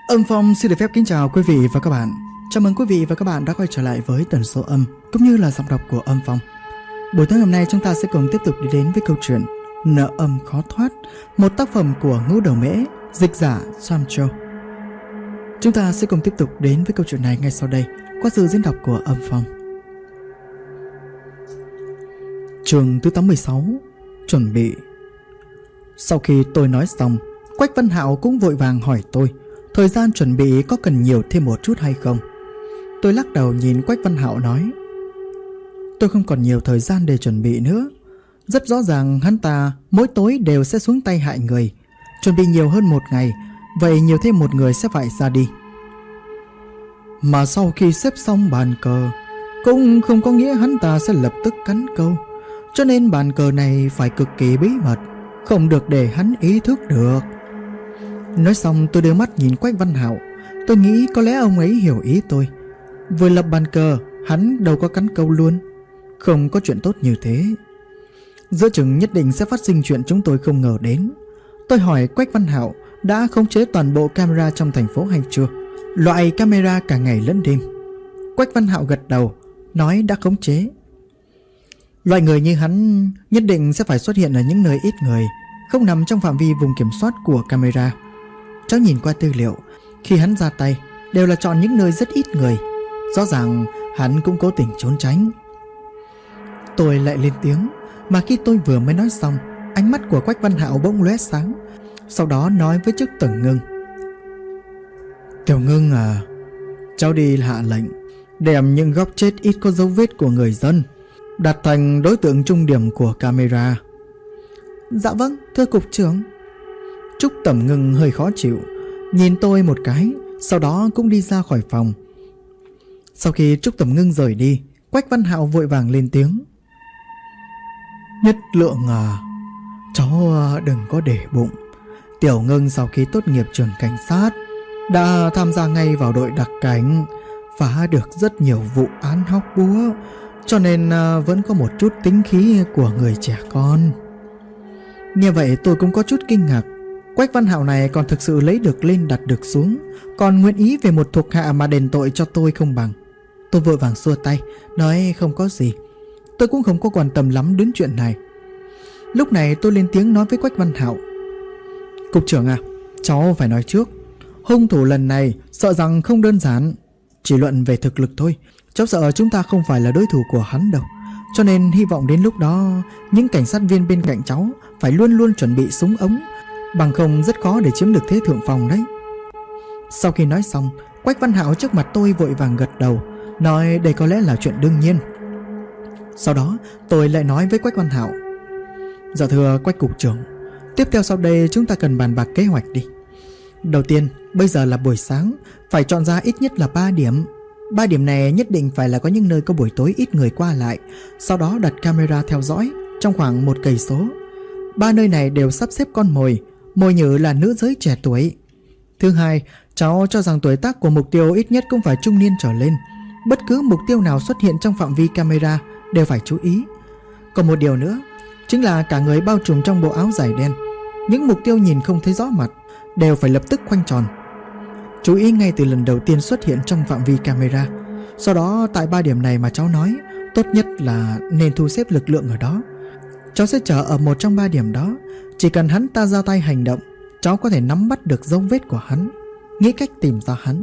Âm Phong xin được phép kính chào quý vị và các bạn. Chào mừng quý vị và các bạn đã quay trở lại với tần số âm cũng như là giọng đọc của Âm Phong. Buổi tối hôm nay chúng ta sẽ cùng tiếp tục đi đến với câu chuyện Nợ âm khó thoát, một tác phẩm của Ngũ Đầu Mễ, dịch giả Sam Châu. Chúng ta sẽ cùng tiếp tục đến với câu chuyện này ngay sau đây qua sự diễn đọc của Âm Phong. Chương thứ 86, chuẩn bị. Sau khi tôi nói xong, Quách Văn Hạo cũng vội vàng hỏi tôi thời gian chuẩn bị có cần nhiều thêm một chút hay không. Tôi lắc đầu nhìn Quách Văn Hạo nói: tôi không còn nhiều thời gian để chuẩn bị nữa. Rất rõ ràng hắn ta mỗi tối đều sẽ xuống tay hại người. Chuẩn bị nhiều hơn một ngày, vậy nhiều thêm một người sẽ phải ra đi. Mà sau khi xếp xong bàn cờ, cũng không có nghĩa hắn ta sẽ lập tức cắn câu. Cho nên bàn cờ này phải cực kỳ bí mật, không được để hắn ý thức được. Nói xong tôi đưa mắt nhìn Quách Văn Hạo. Tôi nghĩ có lẽ ông ấy hiểu ý tôi. Vừa lập bàn cờ, hắn đâu có cắn câu luôn. Không có chuyện tốt như thế. Giữa chừng nhất định sẽ phát sinh chuyện chúng tôi không ngờ đến. Tôi hỏi Quách Văn Hạo đã khống chế toàn bộ camera trong thành phố hay chưa, loại camera cả ngày lẫn đêm. Quách Văn Hạo gật đầu, nói đã khống chế. Loại người như hắn nhất định sẽ phải xuất hiện ở những nơi ít người, không nằm trong phạm vi vùng kiểm soát của camera. Cháu nhìn qua tư liệu, khi hắn ra tay đều là chọn những nơi rất ít người. Rõ ràng hắn cũng cố tình trốn tránh. Tôi lại lên tiếng, mà khi tôi vừa mới nói xong, ánh mắt của Quách Văn Hạo bỗng lóe sáng. Sau đó nói với Trúc Tầm Ngưng: Tiểu Ngưng à, cháu đi hạ lệnh đem những góc chết ít có dấu vết của người dân đặt thành đối tượng trung điểm của camera. Dạ vâng, thưa cục trưởng. Trúc Tầm Ngưng hơi khó chịu, nhìn tôi một cái, sau đó cũng đi ra khỏi phòng. Sau khi Trúc Tầm Ngưng rời đi, Quách Văn Hạo vội vàng lên tiếng: Nhất Lượng à, cháu đừng có để bụng. Tiểu Ngưng sau khi tốt nghiệp trường cảnh sát đã tham gia ngay vào đội đặc cảnh, phá được rất nhiều vụ án hóc búa, cho nên vẫn có một chút tính khí của người trẻ con. Nghe vậy tôi cũng có chút kinh ngạc. Quách Văn Hạo này còn thực sự lấy được lên đặt được xuống, còn nguyện ý về một thuộc hạ mà đền tội cho tôi không bằng. Tôi vội vàng xua tay, nói không có gì. Tôi cũng không có quan tâm lắm đến chuyện này. Lúc này tôi lên tiếng nói với Quách Văn Hạo: Cục trưởng à, cháu phải nói trước, hung thủ lần này sợ rằng không đơn giản. Chỉ luận về thực lực thôi, cháu sợ chúng ta không phải là đối thủ của hắn đâu. Cho nên hy vọng đến lúc đó những cảnh sát viên bên cạnh cháu phải luôn luôn chuẩn bị súng ống, bằng không rất khó để chiếm được thế thượng phòng đấy. Sau khi nói xong, Quách Văn Hạo trước mặt tôi vội vàng gật đầu, nói đây có lẽ là chuyện đương nhiên. Sau đó tôi lại nói với Quách Văn Hạo: Dạ thưa Quách cục trưởng, tiếp theo sau đây chúng ta cần bàn bạc kế hoạch đi. Đầu tiên, bây giờ là buổi sáng, phải chọn ra ít nhất là 3 điểm. 3 điểm này nhất định phải là có những nơi có buổi tối ít người qua lại. Sau đó đặt camera theo dõi trong khoảng 1 cây số. 3 nơi này đều sắp xếp con mồi, mồi nhử là nữ giới trẻ tuổi. Thứ hai, cháu cho rằng tuổi tác của mục tiêu ít nhất cũng phải trung niên trở lên. Bất cứ mục tiêu nào xuất hiện trong phạm vi camera đều phải chú ý. Còn một điều nữa, chính là cả người bao trùm trong bộ áo dài đen. Những mục tiêu nhìn không thấy rõ mặt đều phải lập tức khoanh tròn. Chú ý ngay từ lần đầu tiên xuất hiện trong phạm vi camera. Sau đó tại 3 điểm này mà cháu nói, tốt nhất là nên thu xếp lực lượng ở đó. Cháu sẽ chờ ở một trong 3 điểm đó. Chỉ cần hắn ta ra tay hành động, cháu có thể nắm bắt được dấu vết của hắn, nghĩ cách tìm ra hắn.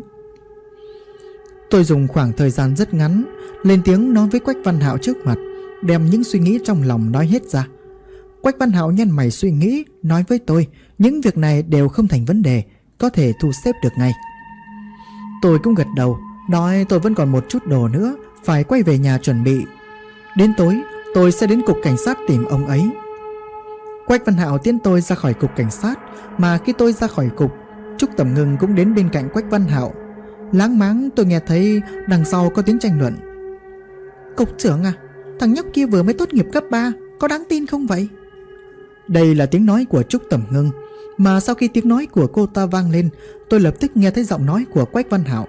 Tôi dùng khoảng thời gian rất ngắn lên tiếng nói với Quách Văn Hạo trước mặt, đem những suy nghĩ trong lòng nói hết ra. Quách Văn Hạo nhăn mày suy nghĩ, nói với tôi những việc này đều không thành vấn đề, có thể thu xếp được ngay. Tôi cũng gật đầu, nói tôi vẫn còn một chút đồ nữa, phải quay về nhà chuẩn bị. Đến tối tôi sẽ đến cục cảnh sát tìm ông ấy. Quách Văn Hạo tiến tôi ra khỏi cục cảnh sát, mà khi tôi ra khỏi cục, Trúc Tầm Ngưng cũng đến bên cạnh Quách Văn Hạo. Láng máng tôi nghe thấy đằng sau có tiếng tranh luận: Cục trưởng à, thằng nhóc kia vừa mới tốt nghiệp cấp 3, có đáng tin không vậy? Đây là tiếng nói của Trúc Tầm Ngưng, mà sau khi tiếng nói của cô ta vang lên, tôi lập tức nghe thấy giọng nói của Quách Văn Hạo: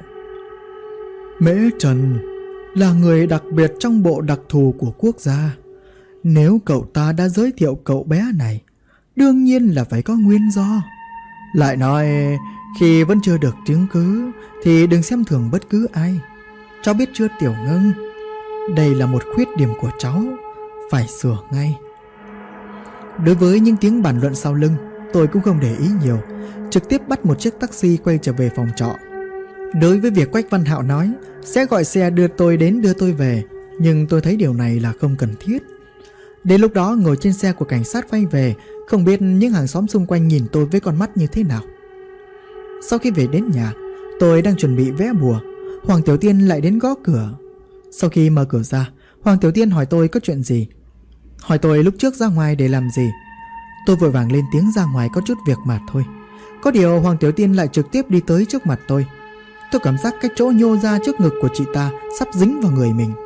Mễ Trần là người đặc biệt trong bộ đặc thù của quốc gia. Nếu cậu ta đã giới thiệu cậu bé này, đương nhiên là phải có nguyên do. Lại nói, Khi vẫn chưa được chứng cứ thì đừng xem thường bất cứ ai. Cháu biết chưa Tiểu Ngân? Đây là một khuyết điểm của cháu, phải sửa ngay. Đối với những tiếng bàn luận sau lưng, tôi cũng không để ý nhiều, trực tiếp bắt một chiếc taxi quay trở về phòng trọ. Đối với việc Quách Văn Hạo nói sẽ gọi xe đưa tôi đến đưa tôi về, nhưng tôi thấy điều này là không cần thiết. Đến lúc đó ngồi trên xe của cảnh sát quay về, không biết những hàng xóm xung quanh nhìn tôi với con mắt như thế nào. Sau khi về đến nhà, tôi đang chuẩn bị vẽ bùa, Hoàng Tiểu Tiên lại đến gõ cửa. Sau khi mở cửa ra, Hoàng Tiểu Tiên hỏi tôi có chuyện gì, hỏi tôi lúc trước ra ngoài để làm gì. Tôi vội vàng lên tiếng ra ngoài có chút việc mà thôi. Có điều Hoàng Tiểu Tiên lại trực tiếp đi tới trước mặt tôi. Tôi cảm giác cái chỗ nhô ra trước ngực của chị ta sắp dính vào người mình.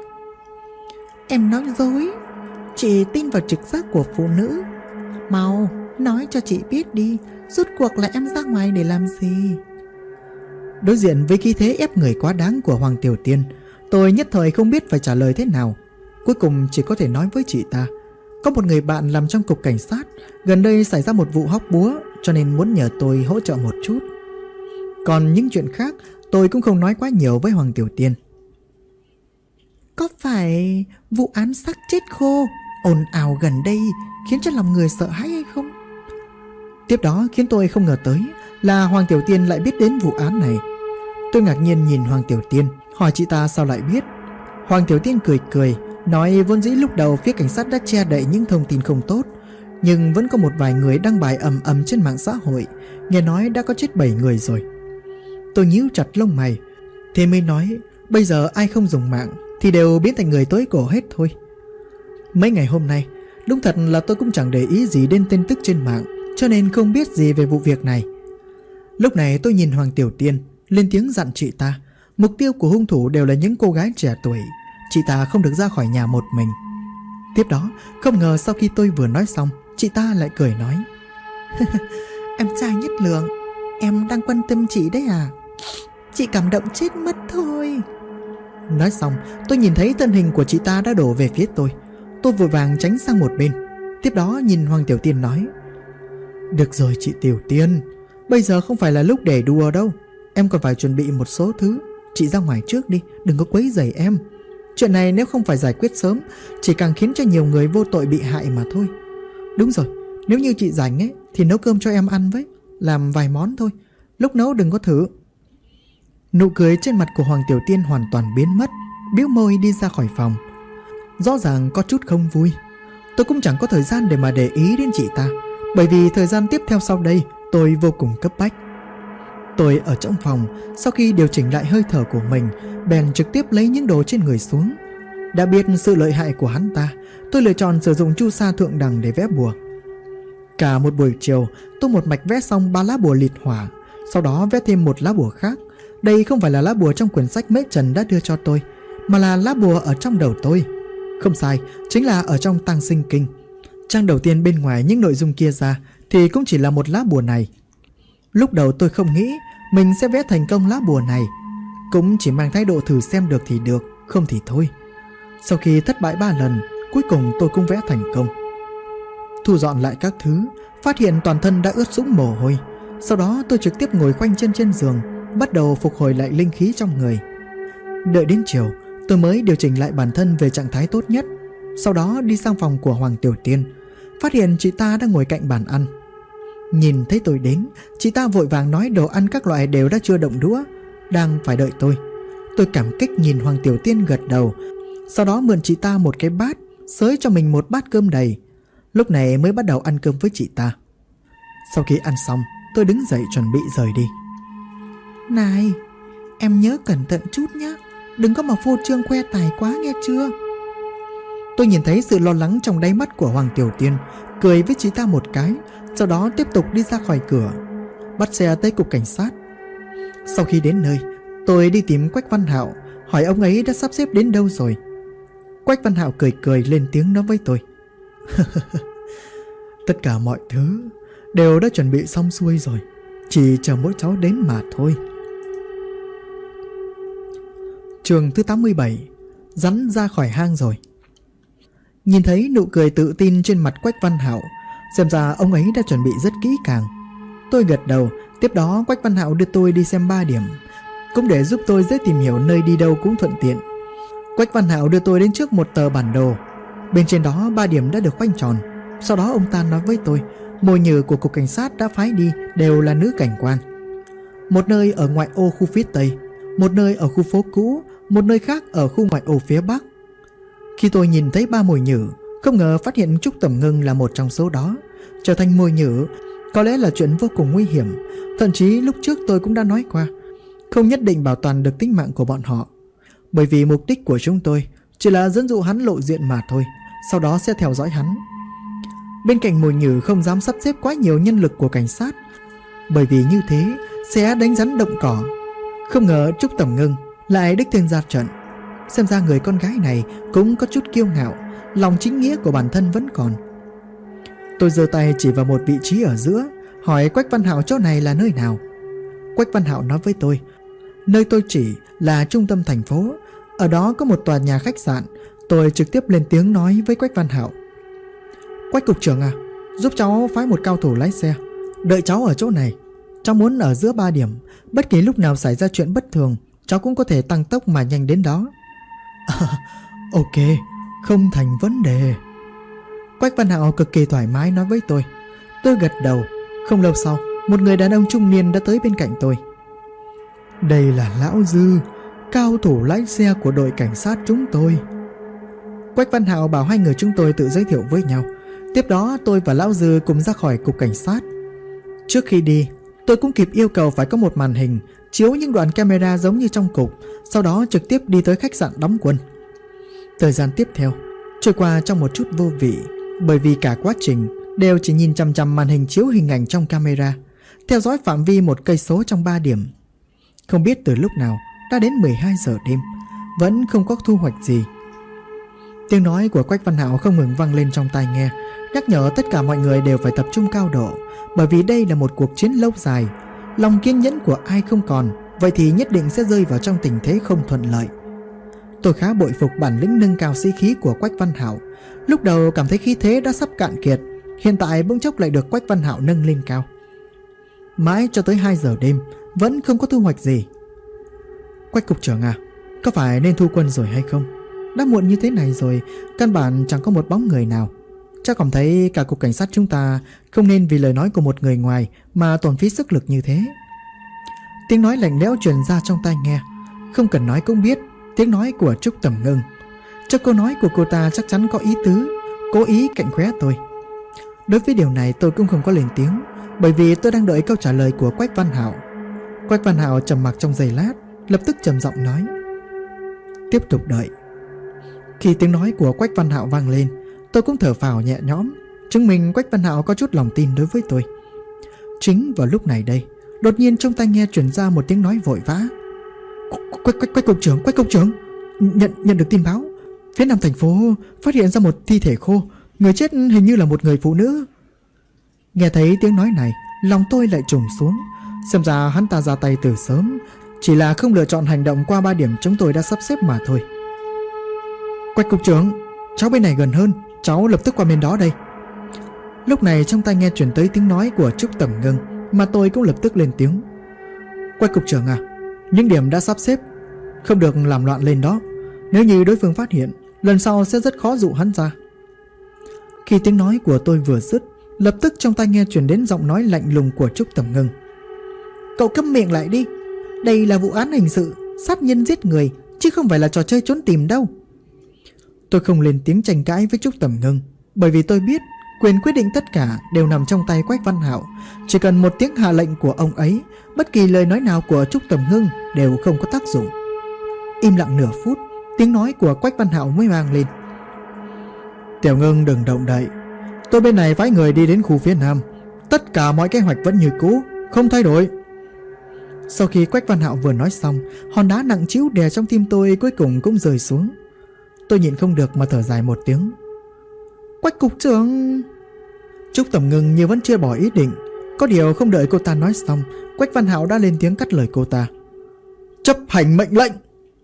Em nói dối, chị tin vào trực giác của phụ nữ. Mau nói cho chị biết đi, rốt cuộc là em ra ngoài để làm gì? Đối diện với khí thế ép người quá đáng của Hoàng Tiểu Tiên, tôi nhất thời không biết phải trả lời thế nào. Cuối cùng chỉ có thể nói với chị ta, có một người bạn làm trong cục cảnh sát, gần đây xảy ra một vụ hóc búa, cho nên muốn nhờ tôi hỗ trợ một chút. Còn những chuyện khác tôi cũng không nói quá nhiều với Hoàng Tiểu Tiên. Có phải vụ án xác chết khô ồn ào gần đây khiến cho lòng người sợ hãi hay không? Tiếp đó khiến tôi không ngờ tới là Hoàng Tiểu Tiên lại biết đến vụ án này. Tôi ngạc nhiên nhìn Hoàng Tiểu Tiên, hỏi chị ta sao lại biết. Hoàng Tiểu Tiên cười cười, nói vốn dĩ lúc đầu phía cảnh sát đã che đậy những thông tin không tốt, nhưng vẫn có một vài người đăng bài ầm ầm trên mạng xã hội, nghe nói đã có chết 7 người rồi. Tôi nhíu chặt lông mày, thế mới nói bây giờ ai không dùng mạng thì đều biến thành người tối cổ hết thôi. Mấy ngày hôm nay, đúng thật là tôi cũng chẳng để ý gì đến tin tức trên mạng, cho nên không biết gì về vụ việc này. Lúc này tôi nhìn Hoàng Tiểu Tiên, lên tiếng dặn chị ta, mục tiêu của hung thủ đều là những cô gái trẻ tuổi, chị ta không được ra khỏi nhà một mình. Tiếp đó, không ngờ sau khi tôi vừa nói xong, chị ta lại cười nói em trai nhất lượng, em đang quan tâm chị đấy à? Chị cảm động chết mất thôi. Nói xong, tôi nhìn thấy thân hình của chị ta đã đổ về phía tôi. Tôi vội vàng tránh sang một bên. Tiếp đó nhìn Hoàng Tiểu Tiên nói, được rồi chị Tiểu Tiên, bây giờ không phải là lúc để đùa đâu, em còn phải chuẩn bị một số thứ. Chị ra ngoài trước đi, đừng có quấy rầy em. Chuyện này nếu không phải giải quyết sớm, chỉ càng khiến cho nhiều người vô tội bị hại mà thôi. Đúng rồi, nếu như chị rảnh ấy thì nấu cơm cho em ăn với, làm vài món thôi, lúc nấu đừng có thử. Nụ cười trên mặt của Hoàng Tiểu Tiên hoàn toàn biến mất, bĩu môi đi ra khỏi phòng. Rõ ràng có chút không vui. Tôi cũng chẳng có thời gian để mà để ý đến chị ta, bởi vì thời gian tiếp theo sau đây tôi vô cùng cấp bách. Tôi ở trong phòng, sau khi điều chỉnh lại hơi thở của mình, bèn trực tiếp lấy những đồ trên người xuống. Đã biết sự lợi hại của hắn ta, tôi lựa chọn sử dụng chu sa thượng đẳng để vẽ bùa. Cả một buổi chiều, tôi một mạch vẽ xong 3 lá bùa liệt hỏa, sau đó vẽ thêm một lá bùa khác. Đây không phải là lá bùa trong quyển sách Mễ Trần đã đưa cho tôi, mà là lá bùa ở trong đầu tôi. Không sai, chính là ở trong Tăng Sinh Kinh. Trang đầu tiên bên ngoài những nội dung kia ra thì cũng chỉ là một lá bùa này. Lúc đầu tôi không nghĩ mình sẽ vẽ thành công lá bùa này, cũng chỉ mang thái độ thử xem được thì được, không thì thôi. Sau khi thất bại 3 lần, cuối cùng tôi cũng vẽ thành công. Thu dọn lại các thứ, phát hiện toàn thân đã ướt sũng mồ hôi. Sau đó tôi trực tiếp ngồi khoanh chân trên giường, bắt đầu phục hồi lại linh khí trong người. Đợi đến chiều, tôi mới điều chỉnh lại bản thân về trạng thái tốt nhất. Sau đó đi sang phòng của Hoàng Tiểu Tiên, phát hiện chị ta đang ngồi cạnh bàn ăn. Nhìn thấy tôi đến, chị ta vội vàng nói đồ ăn các loại đều đã chưa động đũa, đang phải đợi tôi. Tôi cảm kích nhìn Hoàng Tiểu Tiên gật đầu, sau đó mượn chị ta một cái bát, xới cho mình một bát cơm đầy. Lúc này mới bắt đầu ăn cơm với chị ta. Sau khi ăn xong, tôi đứng dậy chuẩn bị rời đi. Này, em nhớ cẩn thận chút nhé, đừng có mà phô trương khoe tài quá nghe chưa? Tôi nhìn thấy sự lo lắng trong đáy mắt của Hoàng Tiểu Tiên, cười với chị ta một cái, sau đó tiếp tục đi ra khỏi cửa, bắt xe tới cục cảnh sát. Sau khi đến nơi, tôi đi tìm Quách Văn Hạo, hỏi ông ấy đã sắp xếp đến đâu rồi. Quách Văn Hạo cười cười lên tiếng nói với tôi, tất cả mọi thứ đều đã chuẩn bị xong xuôi rồi, chỉ chờ mỗi cháu đến mà thôi. Chương thứ 87, rắn ra khỏi hang rồi. Nhìn thấy nụ cười tự tin trên mặt Quách Văn Hạo, xem ra ông ấy đã chuẩn bị rất kỹ càng. Tôi gật đầu. Tiếp đó Quách Văn Hạo đưa tôi đi xem 3 điểm, cũng để giúp tôi dễ tìm hiểu nơi đi đâu cũng thuận tiện. Quách Văn Hạo đưa tôi đến trước một tờ bản đồ. Bên trên đó 3 điểm đã được khoanh tròn. Sau đó ông ta nói với tôi, mồi nhử của cục cảnh sát đã phái đi đều là nữ cảnh quan. Một nơi ở ngoại ô khu phía Tây, một nơi ở khu phố cũ, một nơi khác ở khu ngoại ô phía Bắc. Khi tôi nhìn thấy 3 mồi nhử, không ngờ phát hiện Trúc Tẩm Ngưng là một trong số đó. Trở thành mồi nhử có lẽ là chuyện vô cùng nguy hiểm. Thậm chí lúc trước tôi cũng đã nói qua, không nhất định bảo toàn được tính mạng của bọn họ. Bởi vì mục đích của chúng tôi chỉ là dẫn dụ hắn lộ diện mà thôi, sau đó sẽ theo dõi hắn. Bên cạnh mồi nhử không dám sắp xếp quá nhiều nhân lực của cảnh sát, bởi vì như thế sẽ đánh rắn động cỏ. Không ngờ Trúc Tẩm Ngưng lại đích thân ra trận. Xem ra người con gái này cũng có chút kiêu ngạo, lòng chính nghĩa của bản thân vẫn còn. Tôi giơ tay chỉ vào một vị trí ở giữa, hỏi Quách Văn Hạo chỗ này là nơi nào. Quách Văn Hạo nói với tôi, nơi tôi chỉ là trung tâm thành phố, ở đó có một tòa nhà khách sạn. Tôi trực tiếp lên tiếng nói với Quách Văn Hạo, Quách cục trưởng à, giúp cháu phái một cao thủ lái xe, đợi cháu ở chỗ này. Cháu muốn ở giữa 3 điểm, bất kỳ lúc nào xảy ra chuyện bất thường, cháu cũng có thể tăng tốc mà nhanh đến đó. Ok, không thành vấn đề. Quách Văn Hạo cực kỳ thoải mái nói với tôi. Tôi gật đầu. Không lâu sau, một người đàn ông trung niên đã tới bên cạnh tôi. Đây là Lão Dư, cao thủ lái xe của đội cảnh sát chúng tôi. Quách Văn Hạo bảo hai người chúng tôi tự giới thiệu với nhau. Tiếp đó tôi và Lão Dư cùng ra khỏi cục cảnh sát. Trước khi đi, tôi cũng kịp yêu cầu phải có một màn hình chiếu những đoạn camera giống như trong cục, sau đó trực tiếp đi tới khách sạn đóng quân. Thời gian tiếp theo trôi qua trong một chút vô vị, bởi vì cả quá trình đều chỉ nhìn chằm chằm màn hình chiếu hình ảnh trong camera, theo dõi phạm vi 1 cây số trong 3 điểm. Không biết từ lúc nào đã đến 12 giờ đêm, vẫn không có thu hoạch gì. Tiếng nói của Quách Văn Hạo không ngừng vang lên trong tai nghe, nhắc nhở tất cả mọi người đều phải tập trung cao độ, bởi vì đây là một cuộc chiến lâu dài. Lòng kiên nhẫn của ai không còn, vậy thì nhất định sẽ rơi vào trong tình thế không thuận lợi. Tôi khá bội phục bản lĩnh nâng cao sĩ khí của Quách Văn Hạo. Lúc đầu cảm thấy khí thế đã sắp cạn kiệt, hiện tại bỗng chốc lại được Quách Văn Hạo nâng lên cao. Mãi cho tới 2 giờ đêm vẫn không có thu hoạch gì. Quách cục trưởng à, có phải nên thu quân rồi hay không? Đã muộn như thế này rồi, căn bản chẳng có một bóng người nào. Chắc cảm thấy cả cục cảnh sát chúng ta không nên vì lời nói của một người ngoài mà tổn phí sức lực như thế. Tiếng nói lạnh lẽo truyền ra trong tai nghe. Không cần nói cũng biết, tiếng nói của Trúc Tẩm Ngưng. Trong câu nói của cô ta chắc chắn có ý tứ, cố ý cạnh khóe tôi. Đối với điều này tôi cũng không có lên tiếng, bởi vì tôi đang đợi câu trả lời của Quách Văn Hạo. Quách Văn Hạo trầm mặc trong giây lát, lập tức trầm giọng nói, tiếp tục đợi. Khi tiếng nói của Quách Văn Hạo vang lên, tôi cũng thở phào nhẹ nhõm, chứng minh Quách Văn Hạo có chút lòng tin đối với tôi. Chính vào lúc này đây, đột nhiên trong tai nghe truyền ra một tiếng nói vội vã. Quách cục trưởng, nhận được tin báo, phía nam thành phố phát hiện ra một thi thể khô, người chết hình như là một người phụ nữ. Nghe thấy tiếng nói này, lòng tôi lại trùng xuống. Xem ra hắn ta ra tay từ sớm, chỉ là không lựa chọn hành động qua 3 điểm chúng tôi đã sắp xếp mà thôi. Quách cục trưởng, cháu bên này gần hơn, cháu lập tức qua bên đó đây. Lúc này trong tai nghe truyền tới tiếng nói của Trúc Tẩm Ngưng, mà tôi cũng lập tức lên tiếng. Quách cục trưởng à, những điểm đã sắp xếp, không được làm loạn lên đó. Nếu như đối phương phát hiện, lần sau sẽ rất khó dụ hắn ra. Khi tiếng nói của tôi vừa dứt, lập tức trong tai nghe truyền đến giọng nói lạnh lùng của Trúc Tẩm Ngưng. Cậu câm miệng lại đi, đây là vụ án hình sự, sát nhân giết người, chứ không phải là trò chơi trốn tìm đâu. Tôi không lên tiếng tranh cãi với Trúc Tẩm Ngưng, bởi vì tôi biết quyền quyết định tất cả đều nằm trong tay Quách Văn Hạo. Chỉ cần một tiếng hạ lệnh của ông ấy, bất kỳ lời nói nào của Trúc Tẩm Ngưng đều không có tác dụng. Im lặng nửa phút, tiếng nói của Quách Văn Hạo mới vang lên. Tiểu Ngưng đừng động đậy, tôi bên này phái người đi đến khu phía nam, tất cả mọi kế hoạch vẫn như cũ, không thay đổi. Sau khi Quách Văn Hạo vừa nói xong, hòn đá nặng trĩu đè trong tim tôi cuối cùng cũng rơi xuống. Tôi nhịn không được mà thở dài một tiếng. Quách cục trưởng. Trúc Tẩm Ngưng như vẫn chưa bỏ ý định. Có điều không đợi cô ta nói xong, Quách Văn Hạo đã lên tiếng cắt lời cô ta. Chấp hành mệnh lệnh.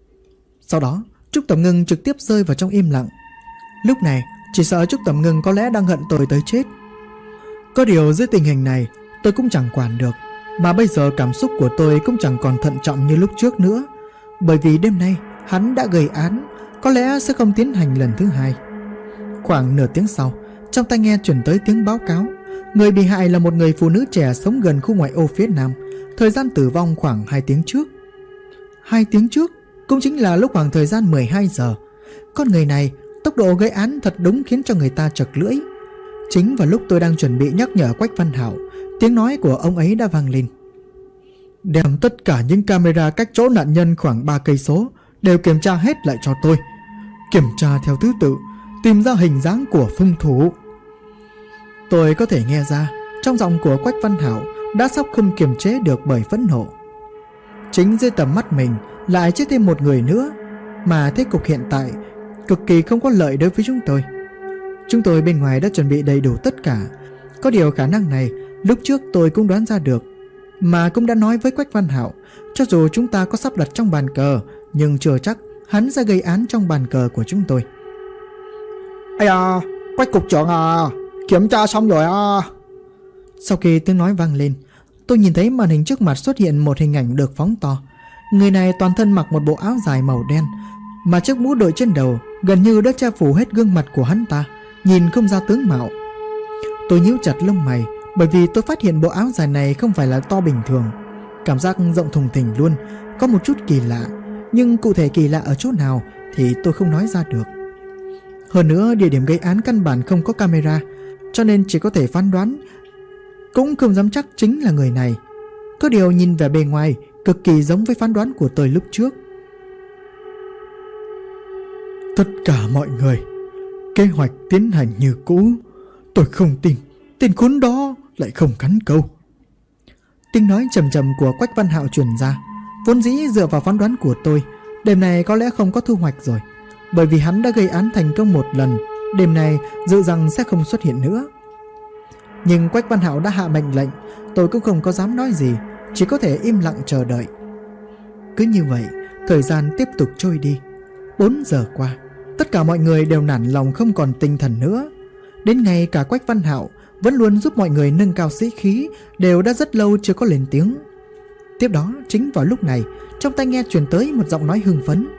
Sau đó Trúc Tẩm Ngưng trực tiếp rơi vào trong im lặng. Lúc này chỉ sợ Trúc Tẩm Ngưng có lẽ đang hận tôi tới chết. Có điều dưới tình hình này, tôi cũng chẳng quản được. Mà bây giờ cảm xúc của tôi cũng chẳng còn thận trọng như lúc trước nữa. Bởi vì đêm nay hắn đã gây án, có lẽ sẽ không tiến hành lần thứ hai. Khoảng nửa tiếng sau, trong tai nghe truyền tới tiếng báo cáo. Người bị hại là một người phụ nữ trẻ sống gần khu ngoại ô phía nam. Thời gian tử vong khoảng 2 tiếng trước. 2 tiếng trước cũng chính là lúc khoảng thời gian 12 giờ. Con người này, tốc độ gây án thật đúng khiến cho người ta chật lưỡi. Chính vào lúc tôi đang chuẩn bị nhắc nhở Quách Văn Hạo, tiếng nói của ông ấy đã vang lên. Đem tất cả những camera cách chỗ nạn nhân khoảng 3 cây số đều kiểm tra hết lại cho tôi. Kiểm tra theo thứ tự, tìm ra hình dáng của hung thủ. Tôi có thể nghe ra trong giọng của Quách Văn Hạo đã sắp không kiềm chế được bởi phẫn nộ. Chính dưới tầm mắt mình lại chết thêm một người nữa, mà thế cục hiện tại cực kỳ không có lợi đối với chúng tôi. Chúng tôi bên ngoài đã chuẩn bị đầy đủ tất cả. Có điều khả năng này lúc trước tôi cũng đoán ra được, mà cũng đã nói với Quách Văn Hạo, cho dù chúng ta có sắp đặt trong bàn cờ, nhưng chưa chắc hắn sẽ gây án trong bàn cờ của chúng tôi. Ây à, Quách cục trưởng à, kiểm tra xong rồi à. Sau khi tiếng nói vang lên, tôi nhìn thấy màn hình trước mặt xuất hiện một hình ảnh được phóng to. Người này toàn thân mặc một bộ áo dài màu đen, mà chiếc mũ đội trên đầu gần như đã che phủ hết gương mặt của hắn ta, nhìn không ra tướng mạo. Tôi nhíu chặt lông mày, bởi vì tôi phát hiện bộ áo dài này không phải là to bình thường. Cảm giác rộng thùng thình luôn, có một chút kỳ lạ, nhưng cụ thể kỳ lạ ở chỗ nào thì tôi không nói ra được. Hơn nữa địa điểm gây án căn bản không có camera, cho nên chỉ có thể phán đoán, cũng không dám chắc chính là người này. Có điều nhìn vẻ bề ngoài cực kỳ giống với phán đoán của tôi lúc trước. Tất cả mọi người, kế hoạch tiến hành như cũ. Tôi không tin tên khốn đó lại không cắn câu. Tiếng nói trầm trầm của Quách Văn Hạo truyền ra. Vốn dĩ dựa vào phán đoán của tôi, đêm này có lẽ không có thu hoạch rồi, bởi vì hắn đã gây án thành công một lần. Đêm này dự rằng sẽ không xuất hiện nữa. Nhưng Quách Văn Hạo đã hạ mệnh lệnh, tôi cũng không có dám nói gì, chỉ có thể im lặng chờ đợi. Cứ như vậy, thời gian tiếp tục trôi đi. 4 giờ qua, tất cả mọi người đều nản lòng không còn tinh thần nữa. Đến ngay cả Quách Văn Hạo vẫn luôn giúp mọi người nâng cao sĩ khí đều đã rất lâu chưa có lên tiếng. Tiếp đó, chính vào lúc này, trong tai nghe truyền tới một giọng nói hưng phấn.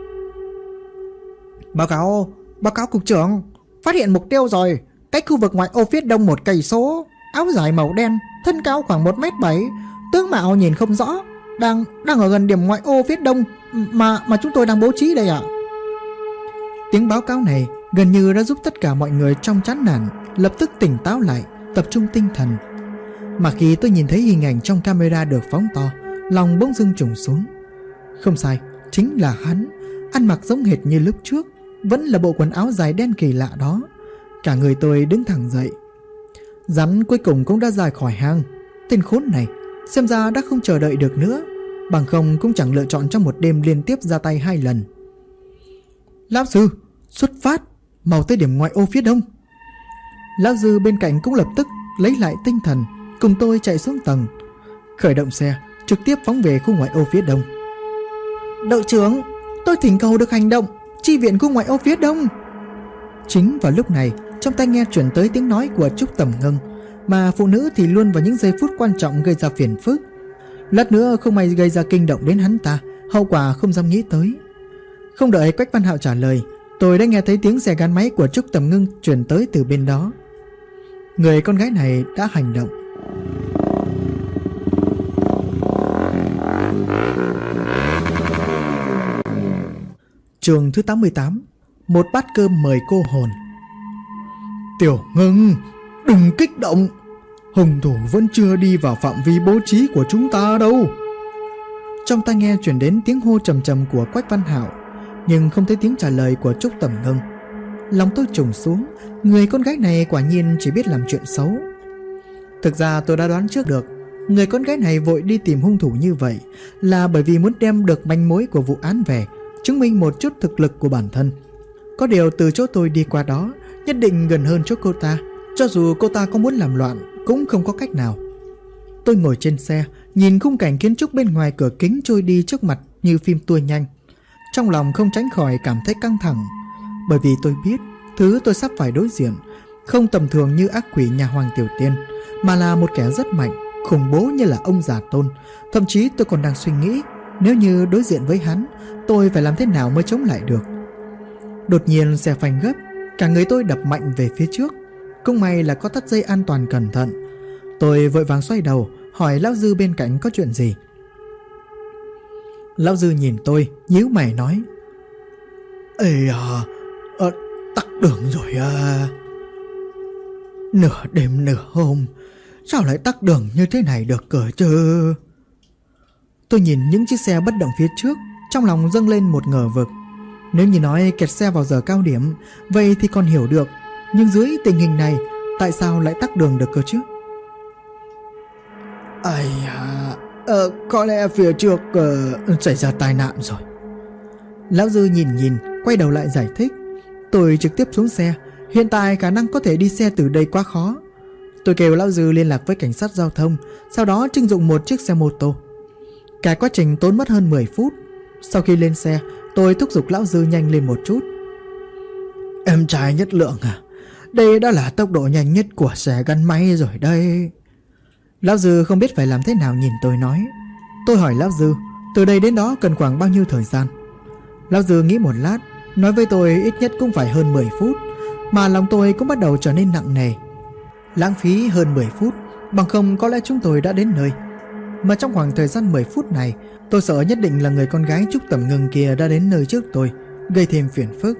Báo cáo cục trưởng, phát hiện mục tiêu rồi. Cách khu vực ngoại ô phía đông 1 cây số, áo dài màu đen, thân cao khoảng 1m7, tướng mạo nhìn không rõ, đang ở gần điểm ngoại ô phía đông mà chúng tôi đang bố trí đây ạ. Tiếng báo cáo này gần như đã giúp tất cả mọi người trong chán nản lập tức tỉnh táo lại, tập trung tinh thần. Mà khi tôi nhìn thấy hình ảnh trong camera được phóng to, lòng bỗng dưng trùng xuống. Không sai, chính là hắn, ăn mặc giống hệt như lúc trước, vẫn là bộ quần áo dài đen kỳ lạ đó. Cả người tôi đứng thẳng dậy. Rắn cuối cùng cũng đã rời khỏi hang. Tên khốn này xem ra đã không chờ đợi được nữa, bằng không cũng chẳng lựa chọn trong một đêm liên tiếp ra tay 2 lần. Lão sư, xuất phát, mau tới điểm ngoại ô phía đông. Lão Dư bên cạnh cũng lập tức lấy lại tinh thần, cùng tôi chạy xuống tầng, khởi động xe, trực tiếp phóng về khu ngoại ô phía đông. Đội trưởng, tôi thỉnh cầu được hành động, chi viện khu ngoại ô phía đông. Chính vào lúc này, trong tai nghe chuyển tới tiếng nói của Trúc Tầm Ngưng, mà phụ nữ thì luôn vào những giây phút quan trọng gây ra phiền phức. Lát nữa không may gây ra kinh động đến hắn ta, hậu quả không dám nghĩ tới. Không đợi Quách Văn Hạo trả lời, tôi đã nghe thấy tiếng xe gắn máy của Trúc Tầm Ngưng chuyển tới từ bên đó. Người con gái này đã hành động. Chương thứ 88. Một bát cơm mời cô hồn. Tiểu Ngưng, đừng kích động, hung thủ vẫn chưa đi vào phạm vi bố trí của chúng ta đâu. Trong tai nghe chuyển đến tiếng hô trầm trầm của Quách Văn Hạo, nhưng không thấy tiếng trả lời của Trúc Tầm Ngưng. Lòng tôi trùng xuống, người con gái này quả nhiên chỉ biết làm chuyện xấu. Thực ra tôi đã đoán trước được, người con gái này vội đi tìm hung thủ như vậy là bởi vì muốn đem được manh mối của vụ án về, chứng minh một chút thực lực của bản thân. Có điều từ chỗ tôi đi qua đó, nhất định gần hơn chỗ cô ta, cho dù cô ta có muốn làm loạn cũng không có cách nào. Tôi ngồi trên xe, nhìn khung cảnh kiến trúc bên ngoài cửa kính trôi đi trước mặt như phim tua nhanh. Trong lòng không tránh khỏi cảm thấy căng thẳng, bởi vì tôi biết thứ tôi sắp phải đối diện không tầm thường như ác quỷ nhà Hoàng Tiểu Tiên, mà là một kẻ rất mạnh, khủng bố như là ông già Tôn. Thậm chí tôi còn đang suy nghĩ, nếu như đối diện với hắn, tôi phải làm thế nào mới chống lại được. Đột nhiên xe phanh gấp, cả người tôi đập mạnh về phía trước. Cũng may là có thắt dây an toàn cẩn thận. Tôi vội vàng xoay đầu, hỏi lão Dư bên cạnh có chuyện gì. Lão Dư nhìn tôi, nhíu mày nói: "Ê tắc đường rồi à. Nửa đêm nửa hôm, sao lại tắc đường như thế này được cơ chứ?" Tôi nhìn những chiếc xe bất động phía trước, trong lòng dâng lên một ngờ vực. Nếu như nói kẹt xe vào giờ cao điểm, vậy thì còn hiểu được. Nhưng dưới tình hình này, tại sao lại tắc đường được cơ chứ? Có lẽ phía trước xảy ra tai nạn rồi. Lão Dư nhìn, quay đầu lại giải thích. Tôi trực tiếp xuống xe. Hiện tại khả năng có thể đi xe từ đây quá khó. Tôi kêu lão Dư liên lạc với cảnh sát giao thông, sau đó trưng dụng một chiếc xe mô tô. Cả quá trình tốn mất hơn 10 phút. Sau khi lên xe, tôi thúc giục lão Dư nhanh lên một chút. "Em trai Nhất Lượng à, đây đã là tốc độ nhanh nhất của xe gắn máy rồi đây." Lão Dư không biết phải làm thế nào nhìn tôi nói. Tôi hỏi lão Dư, từ đây đến đó cần khoảng bao nhiêu thời gian? Lão Dư nghĩ một lát, nói với tôi ít nhất cũng phải hơn 10 phút. Mà lòng tôi cũng bắt đầu trở nên nặng nề. Lãng phí hơn 10 phút, bằng không có lẽ chúng tôi đã đến nơi. Mà trong khoảng thời gian 10 phút này, tôi sợ nhất định là người con gái Trúc Tẩm Ngưng kia đã đến nơi trước tôi, gây thêm phiền phức.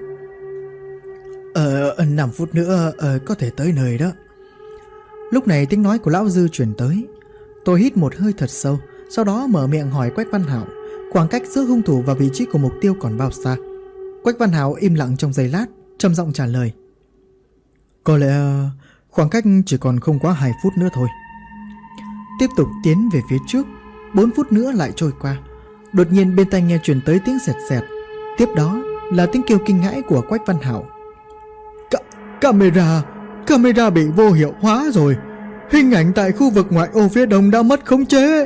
5 phút nữa có thể tới nơi đó. Lúc này tiếng nói của lão Dư truyền tới. Tôi hít một hơi thật sâu, sau đó mở miệng hỏi Quách Văn Hạo khoảng cách giữa hung thủ và vị trí của mục tiêu còn bao xa. Quách Văn Hạo im lặng trong giây lát, trầm giọng trả lời: "Có lẽ khoảng cách chỉ còn không quá 2 phút nữa thôi." Tiếp tục tiến về phía trước. 4 phút nữa lại trôi qua. Đột nhiên bên tai nghe truyền tới tiếng sẹt sẹt. Tiếp đó là tiếng kêu kinh hãi của Quách Văn Hạo: Camera bị vô hiệu hóa rồi. Hình ảnh tại khu vực ngoại ô phía đông đã mất khống chế."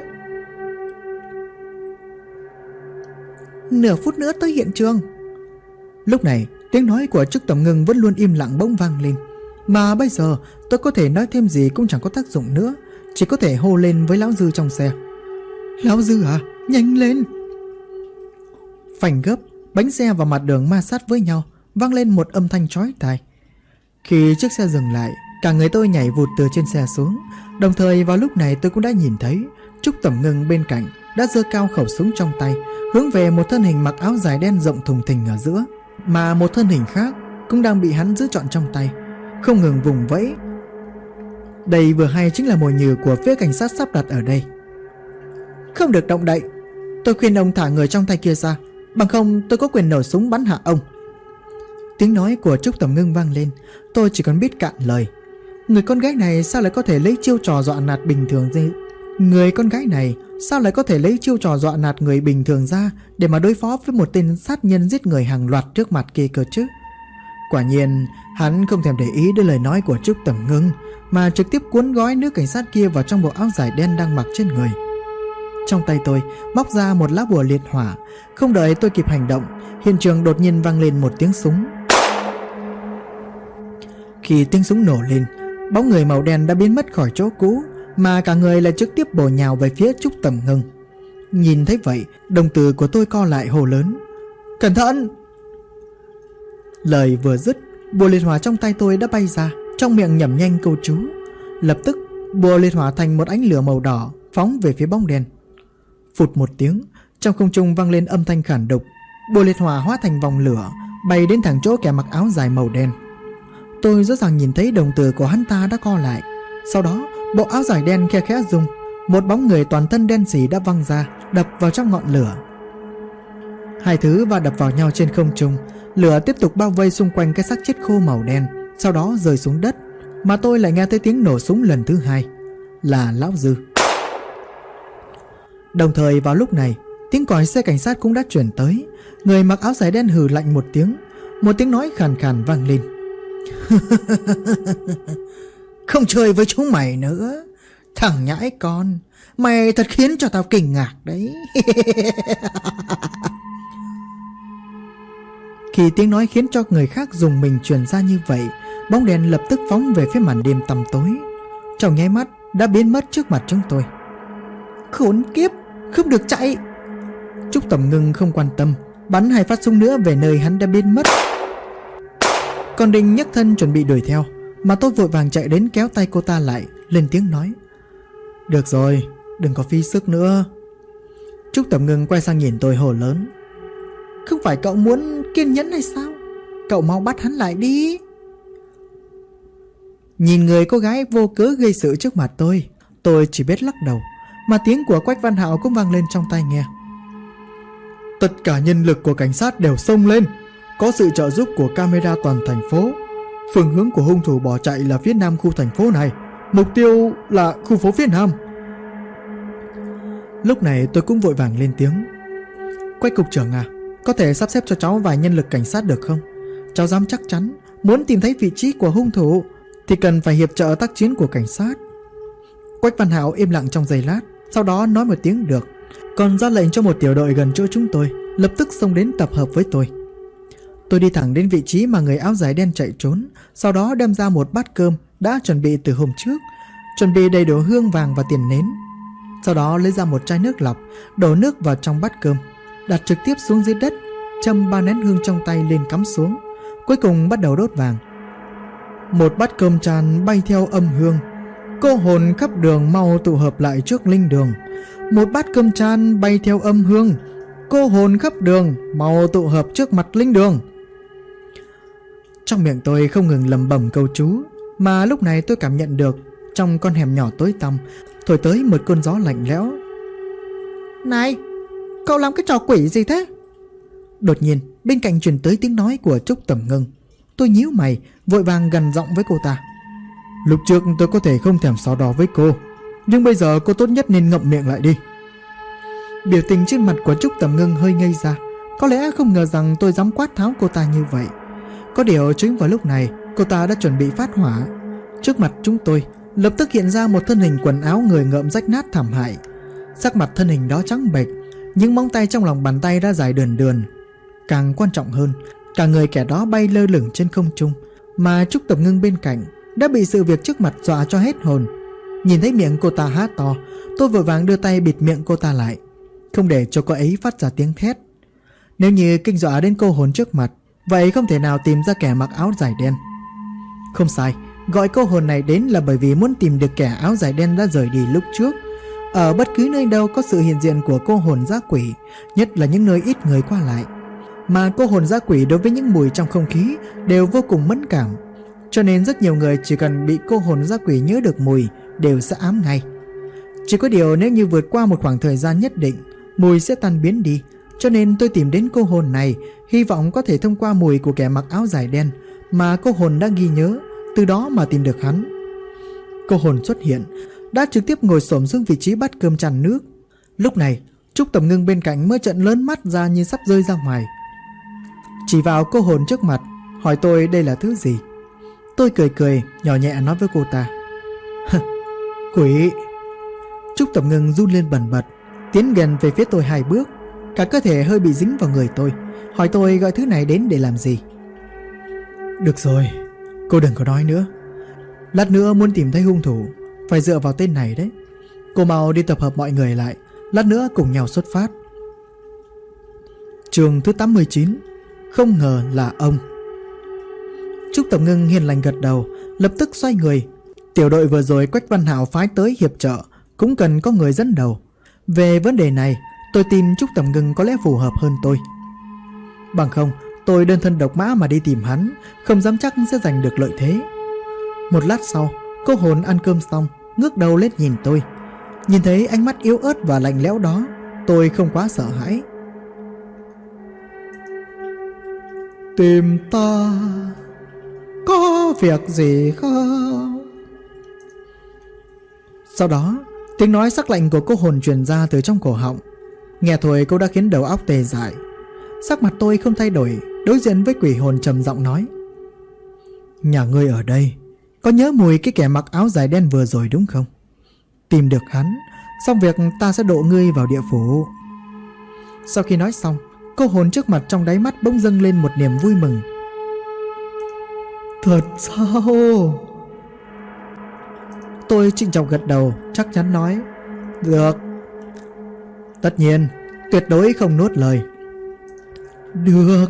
"Nửa phút nữa tới hiện trường." Lúc này tiếng nói của Trúc Tẩm Ngưng vẫn luôn im lặng bỗng vang lên. Mà bây giờ tôi có thể nói thêm gì cũng chẳng có tác dụng nữa, chỉ có thể hô lên với lão Dư trong xe: "Lão Dư à, nhanh lên!" Phanh gấp, bánh xe và mặt đường ma sát với nhau, vang lên một âm thanh chói tai. Khi chiếc xe dừng lại, cả người tôi nhảy vụt từ trên xe xuống. Đồng thời vào lúc này tôi cũng đã nhìn thấy Trúc Tẩm Ngưng bên cạnh đã giơ cao khẩu súng trong tay, hướng về một thân hình mặc áo dài đen rộng thùng thình ở giữa. Mà một thân hình khác cũng đang bị hắn giữ trọn trong tay, không ngừng vùng vẫy. Đây vừa hay chính là mồi nhử của phía cảnh sát sắp đặt ở đây. "Không được động đậy. Tôi khuyên ông thả người trong tay kia ra, bằng không tôi có quyền nổ súng bắn hạ ông." Tiếng nói của Trúc Tẩm Ngưng vang lên. Tôi chỉ còn biết cạn lời. Người con gái này sao lại có thể lấy chiêu trò dọa nạt bình thường gì? Người con gái này sao lại có thể lấy chiêu trò dọa nạt người bình thường ra để mà đối phó với một tên sát nhân giết người hàng loạt trước mặt kia cơ chứ? Quả nhiên hắn không thèm để ý đến lời nói của Trúc Tẩm Ngưng, mà trực tiếp cuốn gói nữ cảnh sát kia vào trong bộ áo dài đen đang mặc trên người. Trong tay tôi móc ra một lá bùa liệt hỏa. Không đợi tôi kịp hành động, hiện trường đột nhiên vang lên một tiếng súng. Khi tiếng súng nổ lên, bóng người màu đen đã biến mất khỏi chỗ cũ, mà cả người lại trực tiếp bổ nhào về phía Trúc Tẩm Ngưng. Nhìn thấy vậy, đồng tử của tôi co lại hô lớn: "Cẩn thận!" Lời vừa dứt, bùa liệt hỏa trong tay tôi đã bay ra, trong miệng nhẩm nhanh câu chú. Lập tức bùa liệt hỏa thành một ánh lửa màu đỏ phóng về phía bóng đen. Phụt một tiếng, trong không trung vang lên âm thanh khản độc. Bùa liệt hỏa hóa thành vòng lửa, bay đến thẳng chỗ kẻ mặc áo dài màu đen. Tôi rõ ràng nhìn thấy đồng tử của hắn ta đã co lại. Sau đó bộ áo dài đen khe khẽ rung, một bóng người toàn thân đen sì đã văng ra, đập vào trong ngọn lửa. Hai thứ va đập vào nhau trên không trung. Lửa tiếp tục bao vây xung quanh cái xác chết khô màu đen, sau đó rơi xuống đất. Mà tôi lại nghe thấy tiếng nổ súng lần thứ hai, là lão Dư. Đồng thời vào lúc này, tiếng còi xe cảnh sát cũng đã chuyển tới. Người mặc áo dài đen hừ lạnh một tiếng nói khàn khàn vang lên: "Không chơi với chúng mày nữa, thằng nhãi con. Mày thật khiến cho tao kinh ngạc đấy." Khi tiếng nói khiến cho người khác dùng mình truyền ra như vậy, bóng đèn lập tức phóng về phía màn đêm tăm tối. Trong nháy mắt, đã biến mất trước mặt chúng tôi. Khốn kiếp, không được chạy! Trúc Tầm Ngưng không quan tâm, bắn 2 phát súng nữa về nơi hắn đã biến mất. Còn Đình nhấc thân chuẩn bị đuổi theo, mà tôi vội vàng chạy đến kéo tay cô ta lại, lên tiếng nói: Được rồi, đừng có phí sức nữa. Trúc Tầm Ngưng quay sang nhìn tôi hồ lớn: Không phải cậu muốn kiên nhẫn hay sao? Cậu mau bắt hắn lại đi. Nhìn người cô gái vô cớ gây sự trước mặt tôi chỉ biết lắc đầu, mà tiếng của Quách Văn Hạo cũng vang lên trong tai nghe. Tất cả nhân lực của cảnh sát đều xông lên. Có sự trợ giúp của camera toàn thành phố. Phương hướng của hung thủ bỏ chạy là phía nam khu thành phố này. Mục tiêu là khu phố phía nam. Lúc này tôi cũng vội vàng lên tiếng: Quách cục trưởng à, có thể sắp xếp cho cháu vài nhân lực cảnh sát được không? Cháu dám chắc chắn muốn tìm thấy vị trí của hung thủ thì cần phải hiệp trợ tác chiến của cảnh sát. Quách Văn Hạo im lặng trong giây lát, sau đó nói một tiếng được, còn ra lệnh cho một tiểu đội gần chỗ chúng tôi lập tức xông đến tập hợp với tôi. Tôi đi thẳng đến vị trí mà người áo dài đen chạy trốn, sau đó đem ra một bát cơm đã chuẩn bị từ hôm trước, chuẩn bị đầy đủ hương vàng và tiền nến. Sau đó lấy ra một chai nước lọc, đổ nước vào trong bát cơm, đặt trực tiếp xuống dưới đất, châm 3 nén hương trong tay lên cắm xuống, cuối cùng bắt đầu đốt vàng. Một bát cơm tràn bay theo âm hương, cô hồn khắp đường mau tụ hợp lại trước linh đường. Một bát cơm tràn bay theo âm hương, cô hồn khắp đường mau tụ hợp trước mặt linh đường. Trong miệng tôi không ngừng lẩm bẩm câu chú, mà lúc này tôi cảm nhận được trong con hẻm nhỏ tối tăm thổi tới một cơn gió lạnh lẽo. Này, cậu làm cái trò quỷ gì thế? Đột nhiên bên cạnh truyền tới tiếng nói của Trúc Tầm Ngưng. Tôi nhíu mày, vội vàng gằn giọng với cô ta: Lúc trước tôi có thể không thèm so đo với cô, nhưng bây giờ cô tốt nhất nên ngậm miệng lại đi. Biểu tình trên mặt của Trúc Tầm Ngưng hơi ngây ra, có lẽ không ngờ rằng tôi dám quát tháo cô ta như vậy. Có điều chính vào lúc này cô ta đã chuẩn bị phát hỏa. Trước mặt chúng tôi lập tức hiện ra một thân hình quần áo người ngợm rách nát thảm hại. Sắc mặt thân hình đó trắng bệch, những móng tay trong lòng bàn tay đã dài đườn đườn. Càng quan trọng hơn, cả người kẻ đó bay lơ lửng trên không trung, mà Trúc Tầm Ngưng bên cạnh đã bị sự việc trước mặt dọa cho hết hồn. Nhìn thấy miệng cô ta há to, tôi vội vàng đưa tay bịt miệng cô ta lại, không để cho cô ấy phát ra tiếng thét. Nếu như kinh dọa đến cô hồn trước mặt, vậy không thể nào tìm ra kẻ mặc áo dài đen. Không sai, gọi cô hồn này đến là bởi vì muốn tìm được kẻ áo dài đen đã rời đi lúc trước. Ở bất cứ nơi đâu có sự hiện diện của cô hồn dã quỷ, nhất là những nơi ít người qua lại, mà cô hồn dã quỷ đối với những mùi trong không khí đều vô cùng mẫn cảm, cho nên rất nhiều người chỉ cần bị cô hồn dã quỷ nhớ được mùi đều sẽ ám ngay. Chỉ có điều nếu như vượt qua một khoảng thời gian nhất định, mùi sẽ tan biến đi, cho nên tôi tìm đến cô hồn này, hy vọng có thể thông qua mùi của kẻ mặc áo dài đen mà cô hồn đã ghi nhớ, từ đó mà tìm được hắn. Cô hồn xuất hiện, đã trực tiếp ngồi xổm xuống vị trí bát cơm tràn nước. Lúc này Trúc Tầm Ngưng bên cạnh mới trợn lớn mắt ra như sắp rơi ra ngoài, chỉ vào cô hồn trước mặt hỏi tôi đây là thứ gì. Tôi cười cười nhỏ nhẹ nói với cô ta: Quỷ. Trúc Tầm Ngưng run lên bần bật, tiến gần về phía tôi 2 bước, cả cơ thể hơi bị dính vào người tôi, hỏi tôi gọi thứ này đến để làm gì. Được rồi, cô đừng có nói nữa. Lát nữa muốn tìm thấy hung thủ phải dựa vào tên này đấy. Cô mau đi tập hợp mọi người lại, lát nữa cùng nhau xuất phát. Chương thứ 89. Không ngờ là ông. Trúc Tầm Ngưng hiền lành gật đầu, lập tức xoay người. Tiểu đội vừa rồi Quách Văn Hạo phái tới hiệp trợ cũng cần có người dẫn đầu. Về vấn đề này, tôi tin Trúc Tầm Ngưng có lẽ phù hợp hơn tôi. Bằng không, tôi đơn thân độc mã mà đi tìm hắn, không dám chắc sẽ giành được lợi thế. Một lát sau, cô hồn ăn cơm xong, ngước đầu lên nhìn tôi. Nhìn thấy ánh mắt yếu ớt và lạnh lẽo đó, tôi không quá sợ hãi. Tìm ta có việc gì không? Sau đó, tiếng nói sắc lạnh của cô hồn truyền ra từ trong cổ họng. Nghe thôi cô đã khiến đầu óc tê dại. Sắc mặt tôi không thay đổi, đối diện với quỷ hồn trầm giọng nói: Nhà ngươi ở đây, có nhớ mùi cái kẻ mặc áo dài đen vừa rồi đúng không? Tìm được hắn, xong việc ta sẽ độ ngươi vào địa phủ. Sau khi nói xong, cô hồn trước mặt trong đáy mắt bỗng dâng lên một niềm vui mừng. Thật sao? Tôi trịnh trọng gật đầu, chắc chắn nói: Được. Tất nhiên, tuyệt đối không nuốt lời. Được.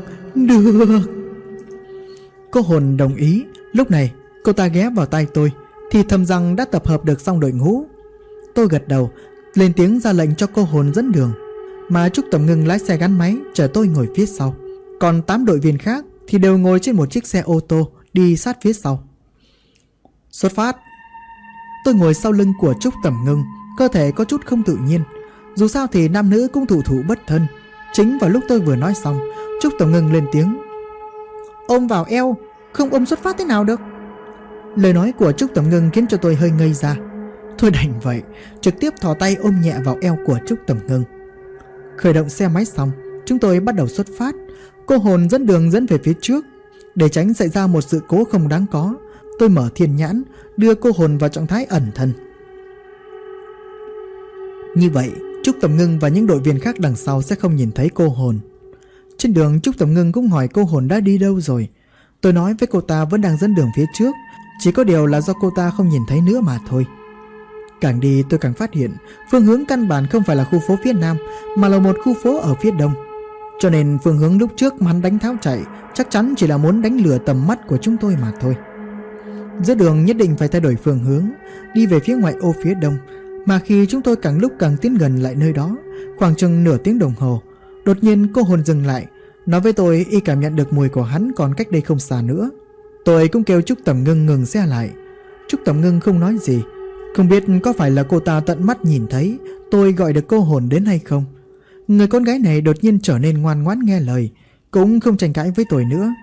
Cô hồn đồng ý. Lúc này cô ta ghé vào tai tôi, thì thầm rằng đã tập hợp được xong đội ngũ. Tôi gật đầu, lên tiếng ra lệnh cho cô hồn dẫn đường, mà Trúc Tầm Ngưng lái xe gắn máy chở tôi ngồi phía sau. Còn 8 đội viên khác thì đều ngồi trên một chiếc xe ô tô đi sát phía sau. Xuất phát. Tôi ngồi sau lưng của Trúc Tầm Ngưng, cơ thể có chút không tự nhiên. Dù sao thì nam nữ cũng thủ bất thân. Chính vào lúc tôi vừa nói xong, Trúc Tầm Ngưng lên tiếng: Ôm vào eo, không ôm xuất phát thế nào được. Lời nói của Trúc Tầm Ngưng khiến cho tôi hơi ngây ra. Tôi đành vậy, trực tiếp thò tay ôm nhẹ vào eo của Trúc Tầm Ngưng. Khởi động xe máy xong, chúng tôi bắt đầu xuất phát. Cô hồn dẫn đường dẫn về phía trước. Để tránh xảy ra một sự cố không đáng có, tôi mở thiên nhãn, đưa cô hồn vào trạng thái ẩn thân. Như vậy, Trúc Tầm Ngưng và những đội viên khác đằng sau sẽ không nhìn thấy cô hồn. Trên đường, Trúc Tầm Ngưng cũng hỏi cô hồn đã đi đâu rồi. Tôi nói với cô ta vẫn đang dẫn đường phía trước, chỉ có điều là do cô ta không nhìn thấy nữa mà thôi. Càng đi tôi càng phát hiện phương hướng căn bản không phải là khu phố phía nam, mà là một khu phố ở phía đông. Cho nên phương hướng lúc trước mà hắn đánh tháo chạy chắc chắn chỉ là muốn đánh lừa tầm mắt của chúng tôi mà thôi. Giữa đường nhất định phải thay đổi phương hướng, đi về phía ngoại ô phía đông. Mà khi chúng tôi càng lúc càng tiến gần lại nơi đó, khoảng chừng nửa tiếng đồng hồ, đột nhiên cô hồn dừng lại, nói với tôi y cảm nhận được mùi của hắn còn cách đây không xa nữa. Tôi cũng kêu Trúc Tầm Ngưng ngừng xe lại. Trúc Tầm Ngưng không nói gì. Không biết có phải là cô ta tận mắt nhìn thấy tôi gọi được cô hồn đến hay không. Người con gái này đột nhiên trở nên ngoan ngoãn nghe lời, cũng không tranh cãi với tôi nữa.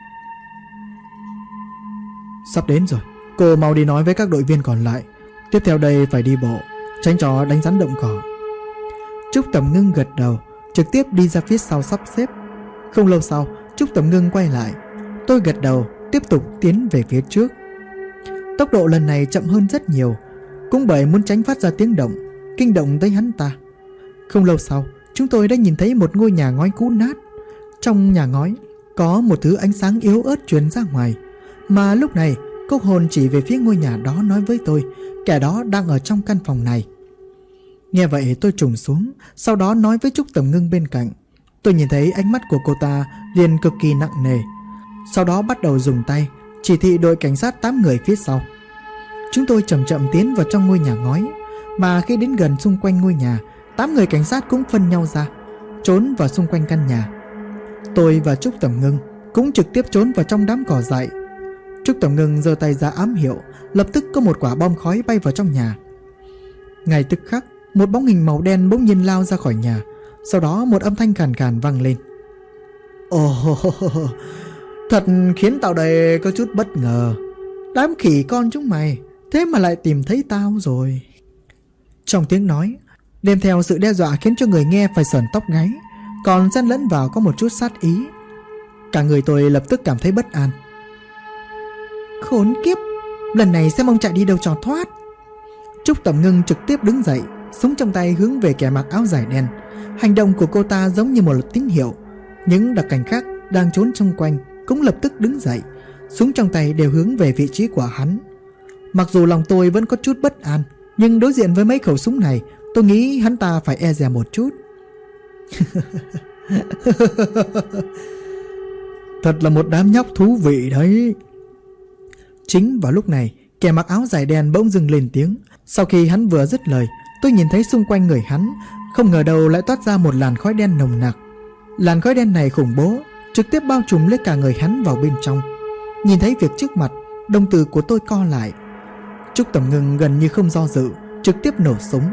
Sắp đến rồi, cô mau đi nói với các đội viên còn lại. Tiếp theo đây phải đi bộ, tránh cho đánh rắn động cỏ. Trúc Tầm Ngưng gật đầu, trực tiếp đi ra phía sau sắp xếp. Không lâu sau, Trúc Tầm Ngưng quay lại. Tôi gật đầu, tiếp tục tiến về phía trước. Tốc độ lần này chậm hơn rất nhiều, cũng bởi muốn tránh phát ra tiếng động, kinh động tới hắn ta. Không lâu sau, chúng tôi đã nhìn thấy một ngôi nhà ngói cũ nát. Trong nhà ngói có một thứ ánh sáng yếu ớt truyền ra ngoài. Mà lúc này, cô hồn chỉ về phía ngôi nhà đó nói với tôi, kẻ đó đang ở trong căn phòng này. Nghe vậy tôi trùng xuống, sau đó nói với Trúc Tầm Ngưng bên cạnh. Tôi nhìn thấy ánh mắt của cô ta liền cực kỳ nặng nề. Sau đó bắt đầu dùng tay chỉ thị đội cảnh sát 8 người phía sau. Chúng tôi chậm chậm tiến vào trong ngôi nhà ngói. Mà khi đến gần xung quanh ngôi nhà, 8 người cảnh sát cũng phân nhau ra, trốn vào xung quanh căn nhà. Tôi và Trúc Tầm Ngưng cũng trực tiếp trốn vào trong đám cỏ dại. Trúc Tầm Ngưng giơ tay ra ám hiệu, lập tức có một quả bom khói bay vào trong nhà. Ngay tức khắc, một bóng hình màu đen bỗng nhiên lao ra khỏi nhà. Sau đó một âm thanh khàn khàn vang lên. Ồ, thật khiến tao đây có chút bất ngờ. Đám khỉ con chúng mày, thế mà lại tìm thấy tao rồi. Trong tiếng nói đem theo sự đe dọa khiến cho người nghe phải sởn tóc gáy, còn xen lẫn vào có một chút sát ý. Cả người tôi lập tức cảm thấy bất an. Khốn kiếp, lần này xem ông chạy đi đâu cho thoát. Trúc Tầm Ngưng trực tiếp đứng dậy, súng trong tay hướng về kẻ mặc áo dài đen. Hành động của cô ta giống như một tín hiệu. Những đặc cảnh khác đang trốn xung quanh cũng lập tức đứng dậy, súng trong tay đều hướng về vị trí của hắn. Mặc dù lòng tôi vẫn có chút bất an, nhưng đối diện với mấy khẩu súng này, tôi nghĩ hắn ta phải e dè một chút. Thật là một đám nhóc thú vị đấy. Chính vào lúc này, kẻ mặc áo dài đen bỗng dừng lên tiếng. Sau khi hắn vừa dứt lời, tôi nhìn thấy xung quanh người hắn, không ngờ đâu lại toát ra một làn khói đen nồng nặc. Làn khói đen này khủng bố, trực tiếp bao trùm lấy cả người hắn vào bên trong. Nhìn thấy việc trước mặt, đồng tử của tôi co lại. Trúc Tầm Ngưng gần như không do dự, trực tiếp nổ súng.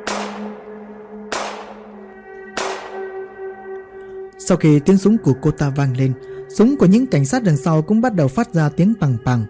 Sau khi tiếng súng của cô ta vang lên, súng của những cảnh sát đằng sau cũng bắt đầu phát ra tiếng pằng pằng.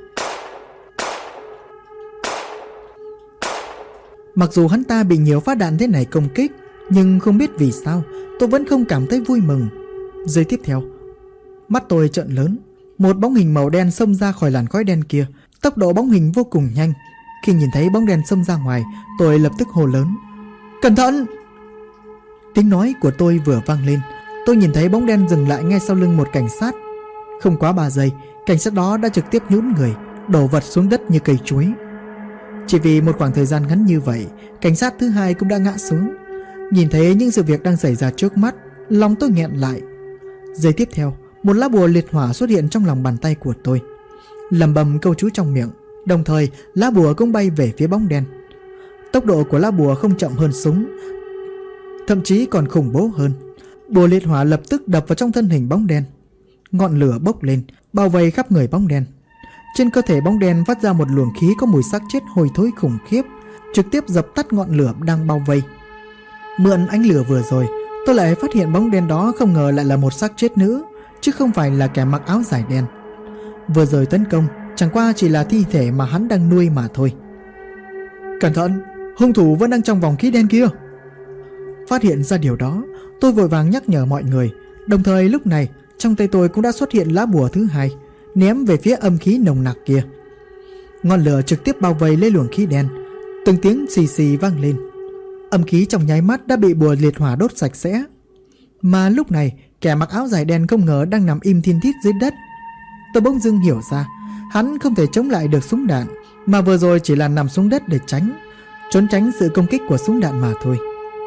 Mặc dù hắn ta bị nhiều phát đạn thế này công kích, nhưng không biết vì sao tôi vẫn không cảm thấy vui mừng. Giây tiếp theo, mắt tôi trợn lớn, một bóng hình màu đen xông ra khỏi làn khói đen kia. Tốc độ bóng hình vô cùng nhanh. Khi nhìn thấy bóng đen xông ra ngoài, tôi lập tức hô lớn: Cẩn thận! Tiếng nói của tôi vừa vang lên, tôi nhìn thấy bóng đen dừng lại ngay sau lưng một cảnh sát. Không quá 3 giây, cảnh sát đó đã trực tiếp nhũn người, đổ vật xuống đất như cây chuối. Chỉ vì một khoảng thời gian ngắn như vậy, cảnh sát thứ hai cũng đã ngã xuống. Nhìn thấy những sự việc đang xảy ra trước mắt, lòng tôi nghẹn lại. Giây tiếp theo, một lá bùa liệt hỏa xuất hiện trong lòng bàn tay của tôi. Lẩm bẩm câu chú trong miệng, đồng thời lá bùa cũng bay về phía bóng đen. Tốc độ của lá bùa không chậm hơn súng, thậm chí còn khủng bố hơn. Bùa liệt hỏa lập tức đập vào trong thân hình bóng đen. Ngọn lửa bốc lên, bao vây khắp người bóng đen. Trên cơ thể bóng đen phát ra một luồng khí có mùi xác chết hôi thối khủng khiếp, trực tiếp dập tắt ngọn lửa đang bao vây. Mượn ánh lửa vừa rồi, tôi lại phát hiện bóng đen đó không ngờ lại là một xác chết nữ, chứ không phải là kẻ mặc áo dài đen. Vừa rồi tấn công chẳng qua chỉ là thi thể mà hắn đang nuôi mà thôi. Cẩn thận, hung thủ vẫn đang trong vòng khí đen kia. Phát hiện ra điều đó, tôi vội vàng nhắc nhở mọi người. Đồng thời lúc này trong tay tôi cũng đã xuất hiện lá bùa thứ hai, ném về phía âm khí nồng nặc kia. Ngọn lửa trực tiếp bao vây lấy luồng khí đen, từng tiếng xì xì vang lên. Âm khí trong nháy mắt đã bị bùa liệt hỏa đốt sạch sẽ. Mà lúc này kẻ mặc áo dài đen không ngờ đang nằm im thiên thít dưới đất. Tôi bỗng dưng hiểu ra, hắn không thể chống lại được súng đạn, mà vừa rồi chỉ là nằm xuống đất để trốn tránh sự công kích của súng đạn mà thôi.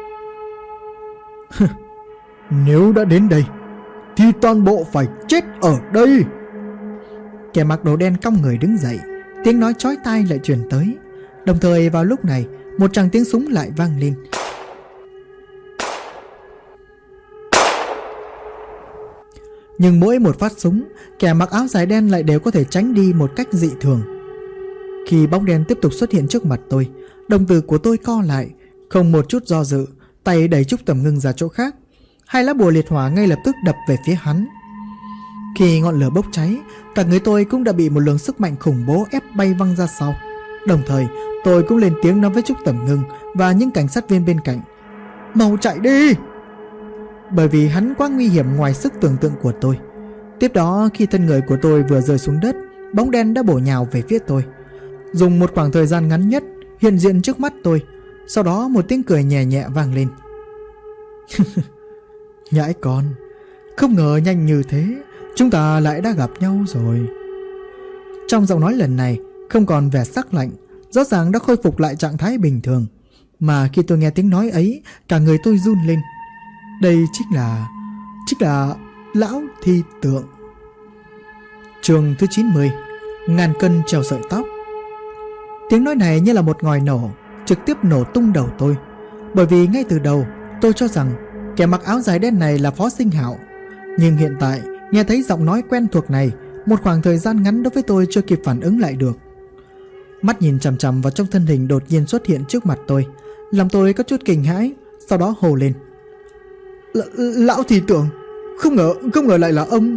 Nếu đã đến đây thì toàn bộ phải chết ở đây. Kẻ mặc đồ đen cong người đứng dậy, tiếng nói chói tai lại truyền tới. Đồng thời vào lúc này, một tràng tiếng súng lại vang lên. Nhưng mỗi một phát súng, kẻ mặc áo dài đen lại đều có thể tránh đi một cách dị thường. Khi bóng đen tiếp tục xuất hiện trước mặt tôi, đồng tử của tôi co lại, không một chút do dự, tay đẩy Trúc Tầm Ngưng ra chỗ khác. Hai lá bùa liệt hỏa ngay lập tức đập về phía hắn. Khi ngọn lửa bốc cháy, cả người tôi cũng đã bị một luồng sức mạnh khủng bố ép bay văng ra sau. Đồng thời tôi cũng lên tiếng nói với Trúc Tầm Ngưng và những cảnh sát viên bên cạnh: mau chạy đi! Bởi vì hắn quá nguy hiểm ngoài sức tưởng tượng của tôi. Tiếp đó khi thân người của tôi vừa rơi xuống đất, bóng đen đã bổ nhào về phía tôi, dùng một khoảng thời gian ngắn nhất hiện diện trước mắt tôi. Sau đó một tiếng cười nhẹ nhẹ vang lên. Nhãi con, không ngờ nhanh như thế chúng ta lại đã gặp nhau rồi. Trong giọng nói lần này không còn vẻ sắc lạnh, rõ ràng đã khôi phục lại trạng thái bình thường. Mà khi tôi nghe tiếng nói ấy, cả người tôi run lên. Đây chính là Lão Thi Tượng. Chương thứ 90, ngàn cân treo sợi tóc. Tiếng nói này như là một ngòi nổ, trực tiếp nổ tung đầu tôi. Bởi vì ngay từ đầu tôi cho rằng kẻ mặc áo dài đen này là Phó Sinh Hạo. Nhưng hiện tại nghe thấy giọng nói quen thuộc này, một khoảng thời gian ngắn đối với tôi chưa kịp phản ứng lại được. Mắt nhìn chằm chằm vào trong thân hình đột nhiên xuất hiện trước mặt tôi, lòng tôi có chút kinh hãi, sau đó hô lên: Lão Thi Tượng, không ngờ lại là ông.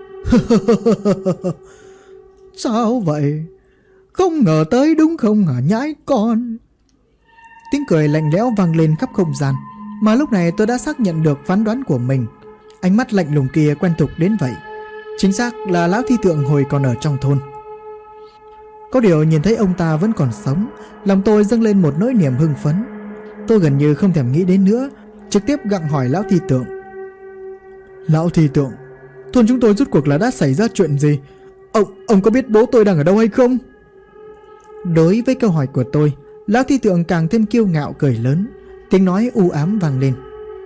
Sao vậy? Không ngờ tới đúng không hả nhãi con? Tiếng cười lạnh lẽo vang lên khắp không gian. Mà lúc này tôi đã xác nhận được phán đoán của mình. Ánh mắt lạnh lùng kia quen thuộc đến vậy. Chính xác là Lão Thi Tượng hồi còn ở trong thôn. Có điều nhìn thấy ông ta vẫn còn sống, lòng tôi dâng lên một nỗi niềm hưng phấn. Tôi gần như không thèm nghĩ đến nữa, trực tiếp gặng hỏi Lão Thi Tượng: Lão Thi Tượng, thôn chúng tôi rốt cuộc là đã xảy ra chuyện gì? Ông có biết bố tôi đang ở đâu hay không? Đối với câu hỏi của tôi, Lão Thi Tượng càng thêm kiêu ngạo cười lớn, tiếng nói u ám vang lên.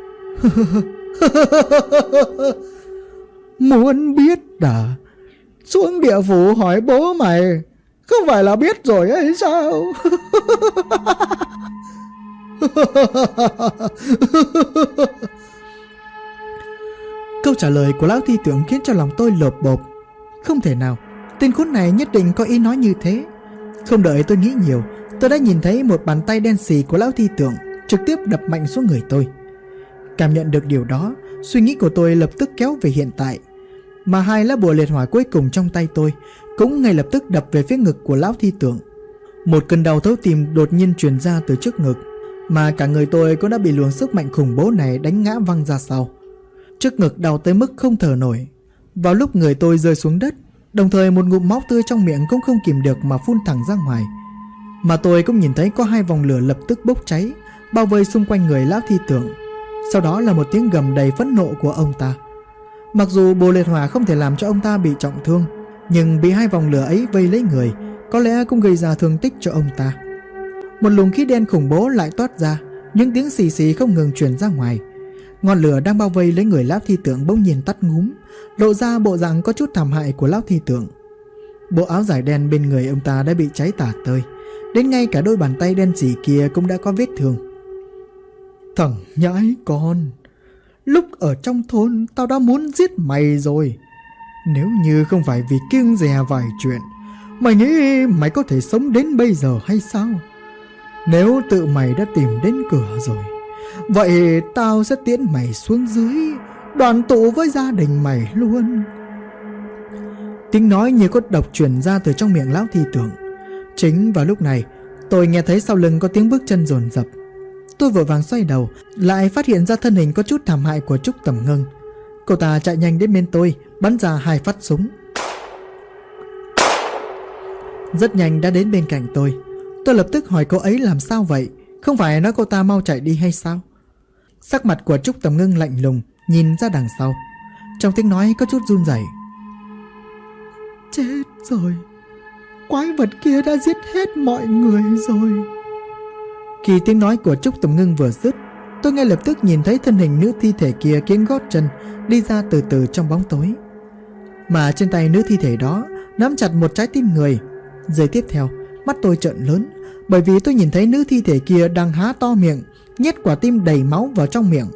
Muốn biết à? Xuống địa phủ hỏi bố mày, không phải là biết rồi ấy sao? Câu trả lời của Lão Thi Tượng khiến cho lòng tôi lột bột. Không thể nào, tên khốn này nhất định có ý nói như thế. Không đợi tôi nghĩ nhiều, tôi đã nhìn thấy một bàn tay đen xì của Lão Thi Tượng trực tiếp đập mạnh xuống người tôi. Cảm nhận được điều đó, suy nghĩ của tôi lập tức kéo về hiện tại. Mà hai lá bùa liệt hỏa cuối cùng trong tay tôi cũng ngay lập tức đập về phía ngực của Lão Thi Tượng. Một cơn đau thấu tim đột nhiên truyền ra từ trước ngực, mà cả người tôi cũng đã bị luồng sức mạnh khủng bố này đánh ngã văng ra sau. Trước ngực đau tới mức không thở nổi. Vào lúc người tôi rơi xuống đất, đồng thời một ngụm máu tươi trong miệng cũng không kìm được mà phun thẳng ra ngoài. Mà tôi cũng nhìn thấy có hai vòng lửa lập tức bốc cháy, bao vây xung quanh người Lão Thi Tượng. Sau đó là một tiếng gầm đầy phẫn nộ của ông ta. Mặc dù bùa liệt hỏa không thể làm cho ông ta bị trọng thương, nhưng bị hai vòng lửa ấy vây lấy người, có lẽ cũng gây ra thương tích cho ông ta. một luồng khí đen khủng bố lại toát ra, những tiếng xì xì không ngừng truyền ra ngoài. Ngọn lửa đang bao vây lấy người lão thi tượng bỗng nhiên tắt ngúm, lộ ra bộ dạng có chút thảm hại của lão thi tượng. Bộ áo dài đen bên người ông ta đã bị cháy tả tơi, đến ngay cả đôi bàn tay đen sì kia cũng đã có vết thương. Thằng nhãi con, lúc ở trong thôn tao đã muốn giết mày rồi. Nếu như không phải vì kiêng dè vài chuyện, mày nghĩ mày có thể sống đến bây giờ hay sao? Nếu tự mày đã tìm đến cửa rồi, vậy tao sẽ tiễn mày xuống dưới, đoàn tụ với gia đình mày luôn. Tiếng nói như có độc truyền ra từ trong miệng lão thi tượng. Chính vào lúc này, tôi nghe thấy sau lưng có tiếng bước chân dồn dập. Tôi vội vàng xoay đầu, lại phát hiện ra thân hình có chút thảm hại của Trúc Tầm Ngưng. Cô ta chạy nhanh đến bên tôi, bắn ra 2 phát súng. Rất nhanh đã đến bên cạnh tôi. Tôi lập tức hỏi cô ấy làm sao vậy, không phải nói cô ta mau chạy đi hay sao? Sắc mặt của Trúc Tầm Ngưng lạnh lùng, nhìn ra đằng sau. Trong tiếng nói có chút run rẩy. Chết rồi, quái vật kia đã giết hết mọi người rồi. Khi tiếng nói của Trúc Tầm Ngưng vừa dứt, tôi ngay lập tức nhìn thấy thân hình nữ thi thể kia kiếng gót chân đi ra từ từ trong bóng tối. Mà trên tay nữ thi thể đó nắm chặt một trái tim người. Giây tiếp theo, mắt tôi trợn lớn, bởi vì tôi nhìn thấy nữ thi thể kia đang há to miệng, nhét quả tim đầy máu vào trong miệng,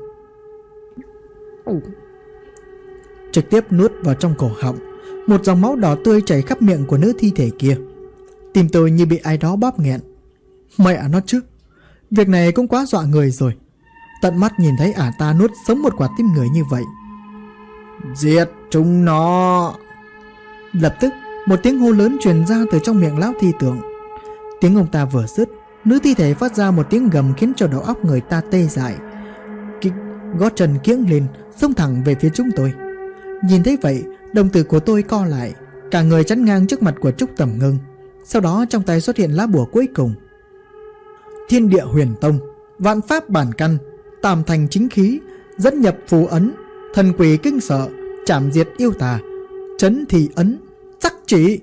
trực tiếp nuốt vào trong cổ họng. Một dòng máu đỏ tươi chảy khắp miệng của nữ thi thể kia. Tim tôi như bị ai đó bóp nghẹn. Mẹ nó chứ, việc này cũng quá dọa người rồi. Tận mắt nhìn thấy ả ta nuốt sống một quả tim người như vậy. Giết chúng nó! Lập tức một tiếng hô lớn truyền ra từ trong miệng lão thi tượng. Tiếng ông ta vừa dứt, nữ thi thể phát ra một tiếng gầm khiến cho đầu óc người ta tê dại. Gót chân kiễng lên, xông thẳng về phía chúng tôi. Nhìn thấy vậy, đồng tử của tôi co lại, cả người chắn ngang trước mặt của Trúc Tầm Ngưng. Sau đó trong tay xuất hiện lá bùa cuối cùng. Thiên địa huyền tông, vạn pháp bản căn, tam thành chính khí, dẫn nhập phù ấn, thần quỷ kinh sợ, chảm diệt yêu tà, trấn thị ấn, sắc chỉ.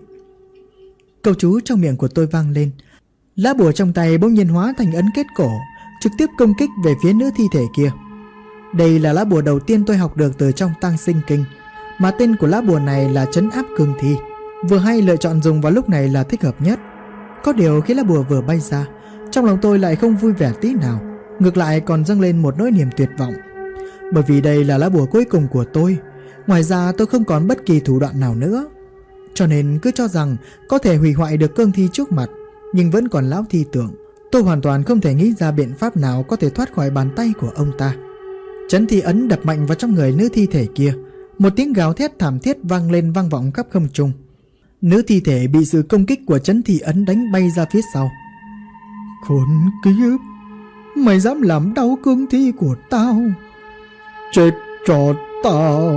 Câu chú trong miệng của tôi vang lên. Lá bùa trong tay bỗng nhiên hóa thành ấn kết cổ, trực tiếp công kích về phía nữ thi thể kia. Đây là lá bùa đầu tiên tôi học được từ trong Tăng Sinh Kinh, mà tên của lá bùa này là trấn áp cương thi. Vừa hay lựa chọn dùng vào lúc này là thích hợp nhất. Có điều khi lá bùa vừa bay ra, trong lòng tôi lại không vui vẻ tí nào, ngược lại còn dâng lên một nỗi niềm tuyệt vọng. Bởi vì đây là lá bùa cuối cùng của tôi, ngoài ra tôi không còn bất kỳ thủ đoạn nào nữa. Cho nên cứ cho rằng có thể hủy hoại được cương thi trước mặt, nhưng vẫn còn lão thi tượng. Tôi hoàn toàn không thể nghĩ ra biện pháp nào có thể thoát khỏi bàn tay của ông ta. Trấn thị ấn đập mạnh vào trong người nữ thi thể kia. Một tiếng gào thét thảm thiết vang lên vang vọng khắp không trung. Nữ thi thể bị sự công kích của trấn thị ấn đánh bay ra phía sau. Khốn kiếp, mày dám làm đau cương thi của tao, chết cho tao.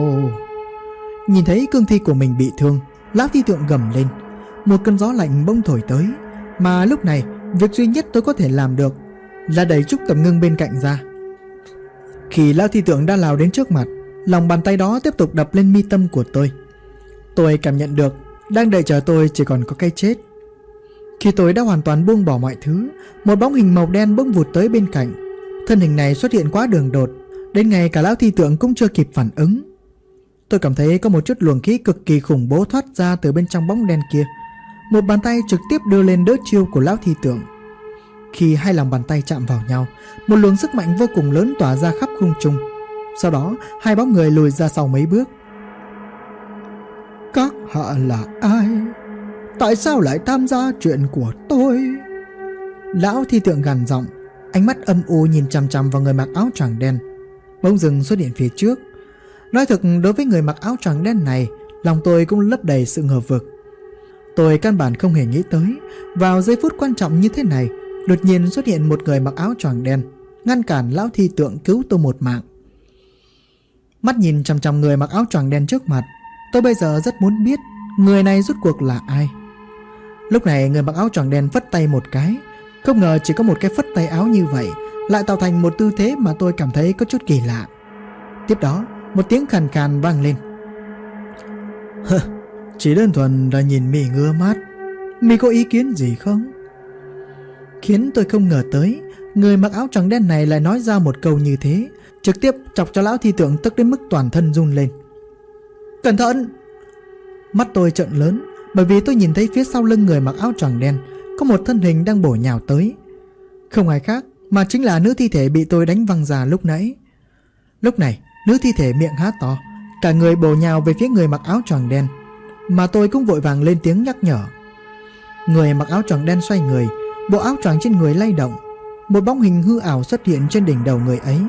Nhìn thấy cương thi của mình bị thương, lão thi tượng gầm lên. Một cơn gió lạnh bỗng thổi tới, mà lúc này việc duy nhất tôi có thể làm được là đẩy Trúc Tầm Ngưng bên cạnh ra. Khi lão thi tượng đã lao đến trước mặt, lòng bàn tay đó tiếp tục đập lên mi tâm của tôi. Tôi cảm nhận được đang đợi chờ tôi chỉ còn có cái chết. Khi tôi đã hoàn toàn buông bỏ mọi thứ, một bóng hình màu đen bỗng vụt tới bên cạnh. Thân hình này xuất hiện quá đường đột, đến ngay cả lão thi tượng cũng chưa kịp phản ứng. Tôi cảm thấy có một chút luồng khí cực kỳ khủng bố thoát ra từ bên trong bóng đen kia. Một bàn tay trực tiếp đưa lên đỡ chiêu của lão thi tượng. Khi hai lòng bàn tay chạm vào nhau, một luồng sức mạnh vô cùng lớn tỏa ra khắp không trung. Sau đó hai bóng người lùi ra sau mấy bước. Các hạ là ai? Tại sao lại tham gia chuyện của tôi? Lão thi tượng gằn giọng, ánh mắt âm u nhìn chằm chằm vào người mặc áo choàng đen. Bỗng dưng xuất hiện phía trước. Nói thật, đối với người mặc áo choàng đen này, lòng tôi cũng lấp đầy sự ngờ vực. Tôi căn bản không hề nghĩ tới, vào giây phút quan trọng như thế này, đột nhiên xuất hiện một người mặc áo choàng đen, ngăn cản lão thi tượng cứu tôi một mạng. Mắt nhìn chằm chằm người mặc áo choàng đen trước mặt, tôi bây giờ rất muốn biết người này rốt cuộc là ai. Lúc này người mặc áo choàng đen phất tay một cái. Không ngờ chỉ có một cái phất tay áo như vậy lại tạo thành một tư thế mà tôi cảm thấy có chút kỳ lạ. Tiếp đó một tiếng khàn khàn vang lên. Chỉ đơn thuần là nhìn mì ngứa mắt, mì có ý kiến gì không? khiến tôi không ngờ tới người mặc áo choàng đen này lại nói ra một câu như thế, trực tiếp chọc cho lão thi tượng tức đến mức toàn thân run lên. Cẩn thận! Mắt tôi trợn lớn, bởi vì tôi nhìn thấy phía sau lưng người mặc áo choàng đen có một thân hình đang bổ nhào tới. Không ai khác mà chính là nữ thi thể bị tôi đánh văng ra lúc nãy. Lúc này, nữ thi thể miệng há to, cả người bổ nhào về phía người mặc áo choàng đen, mà tôi cũng vội vàng lên tiếng nhắc nhở. Người mặc áo choàng đen xoay người, bộ áo choàng trên người lay động, một bóng hình hư ảo xuất hiện trên đỉnh đầu người ấy.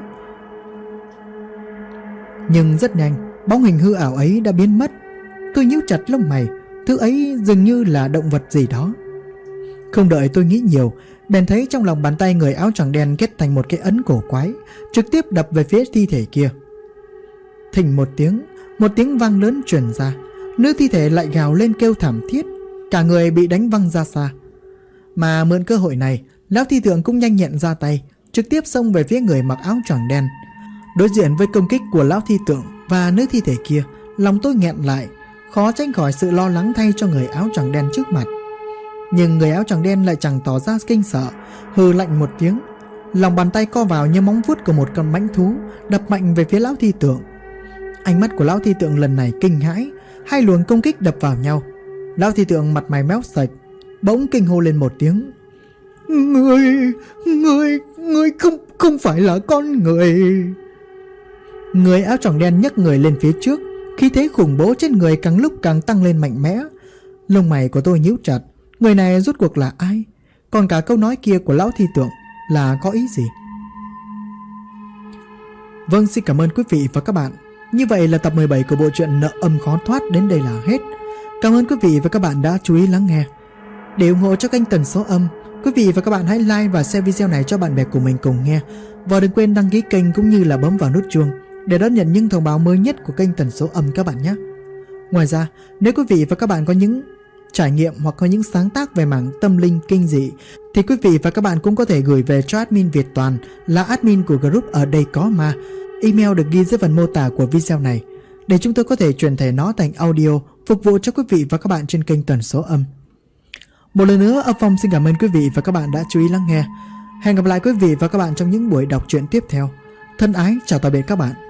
Nhưng rất nhanh, bóng hình hư ảo ấy đã biến mất. Tôi nhíu chặt lông mày, thứ ấy dường như là động vật gì đó. Không đợi tôi nghĩ nhiều, bèn thấy trong lòng bàn tay người áo choàng đen kết thành một cái ấn cổ quái, trực tiếp đập về phía thi thể kia. Thình một tiếng vang lớn truyền ra, nữ thi thể lại gào lên kêu thảm thiết, cả người bị đánh văng ra xa. Mà mượn cơ hội này, lão thi tượng cũng nhanh nhẹn ra tay, trực tiếp xông về phía người mặc áo choàng đen. Đối diện với công kích của lão thi tượng và nữ thi thể kia, lòng tôi nghẹn lại, khó tránh khỏi sự lo lắng thay cho người áo choàng đen trước mặt. Nhưng người áo choàng đen lại chẳng tỏ ra kinh sợ, hừ lạnh một tiếng, lòng bàn tay co vào như móng vuốt của một con mãnh thú, đập mạnh về phía lão thi tượng. Ánh mắt của lão thi tượng lần này kinh hãi, hai luồng công kích đập vào nhau. Lão thi tượng mặt mày méo sạch, bỗng kinh hô lên một tiếng. Ngươi không phải là con người. Người áo choàng đen nhấc người lên phía trước, khí thế khủng bố trên người càng lúc càng tăng lên mạnh mẽ. Lông mày của tôi nhíu chặt, người này rốt cuộc là ai? Còn cả câu nói kia của lão thi tượng là có ý gì? Vâng, xin cảm ơn quý vị và các bạn. Như vậy là tập 17 của bộ truyện Nợ Âm Khó Thoát đến đây là hết. Cảm ơn quý vị và các bạn đã chú ý lắng nghe. Để ủng hộ cho kênh Tần Số Âm, quý vị và các bạn hãy like và share video này cho bạn bè của mình cùng nghe. Và đừng quên đăng ký kênh cũng như là bấm vào nút chuông để đón nhận những thông báo mới nhất của kênh Tần Số Âm các bạn nhé. Ngoài ra, nếu quý vị và các bạn có những trải nghiệm hoặc có những sáng tác về mảng tâm linh kinh dị thì quý vị và các bạn cũng có thể gửi về cho admin Việt Toàn là admin của group Ở Đây Có Ma. Email được ghi dưới phần mô tả của video này để chúng tôi có thể chuyển thể nó thành audio phục vụ cho quý vị và các bạn trên kênh Tần Số Âm. Một lần nữa, Âm Phong xin cảm ơn quý vị và các bạn đã chú ý lắng nghe. Hẹn gặp lại quý vị và các bạn trong những buổi đọc truyện tiếp theo. Thân ái chào tạm biệt các bạn.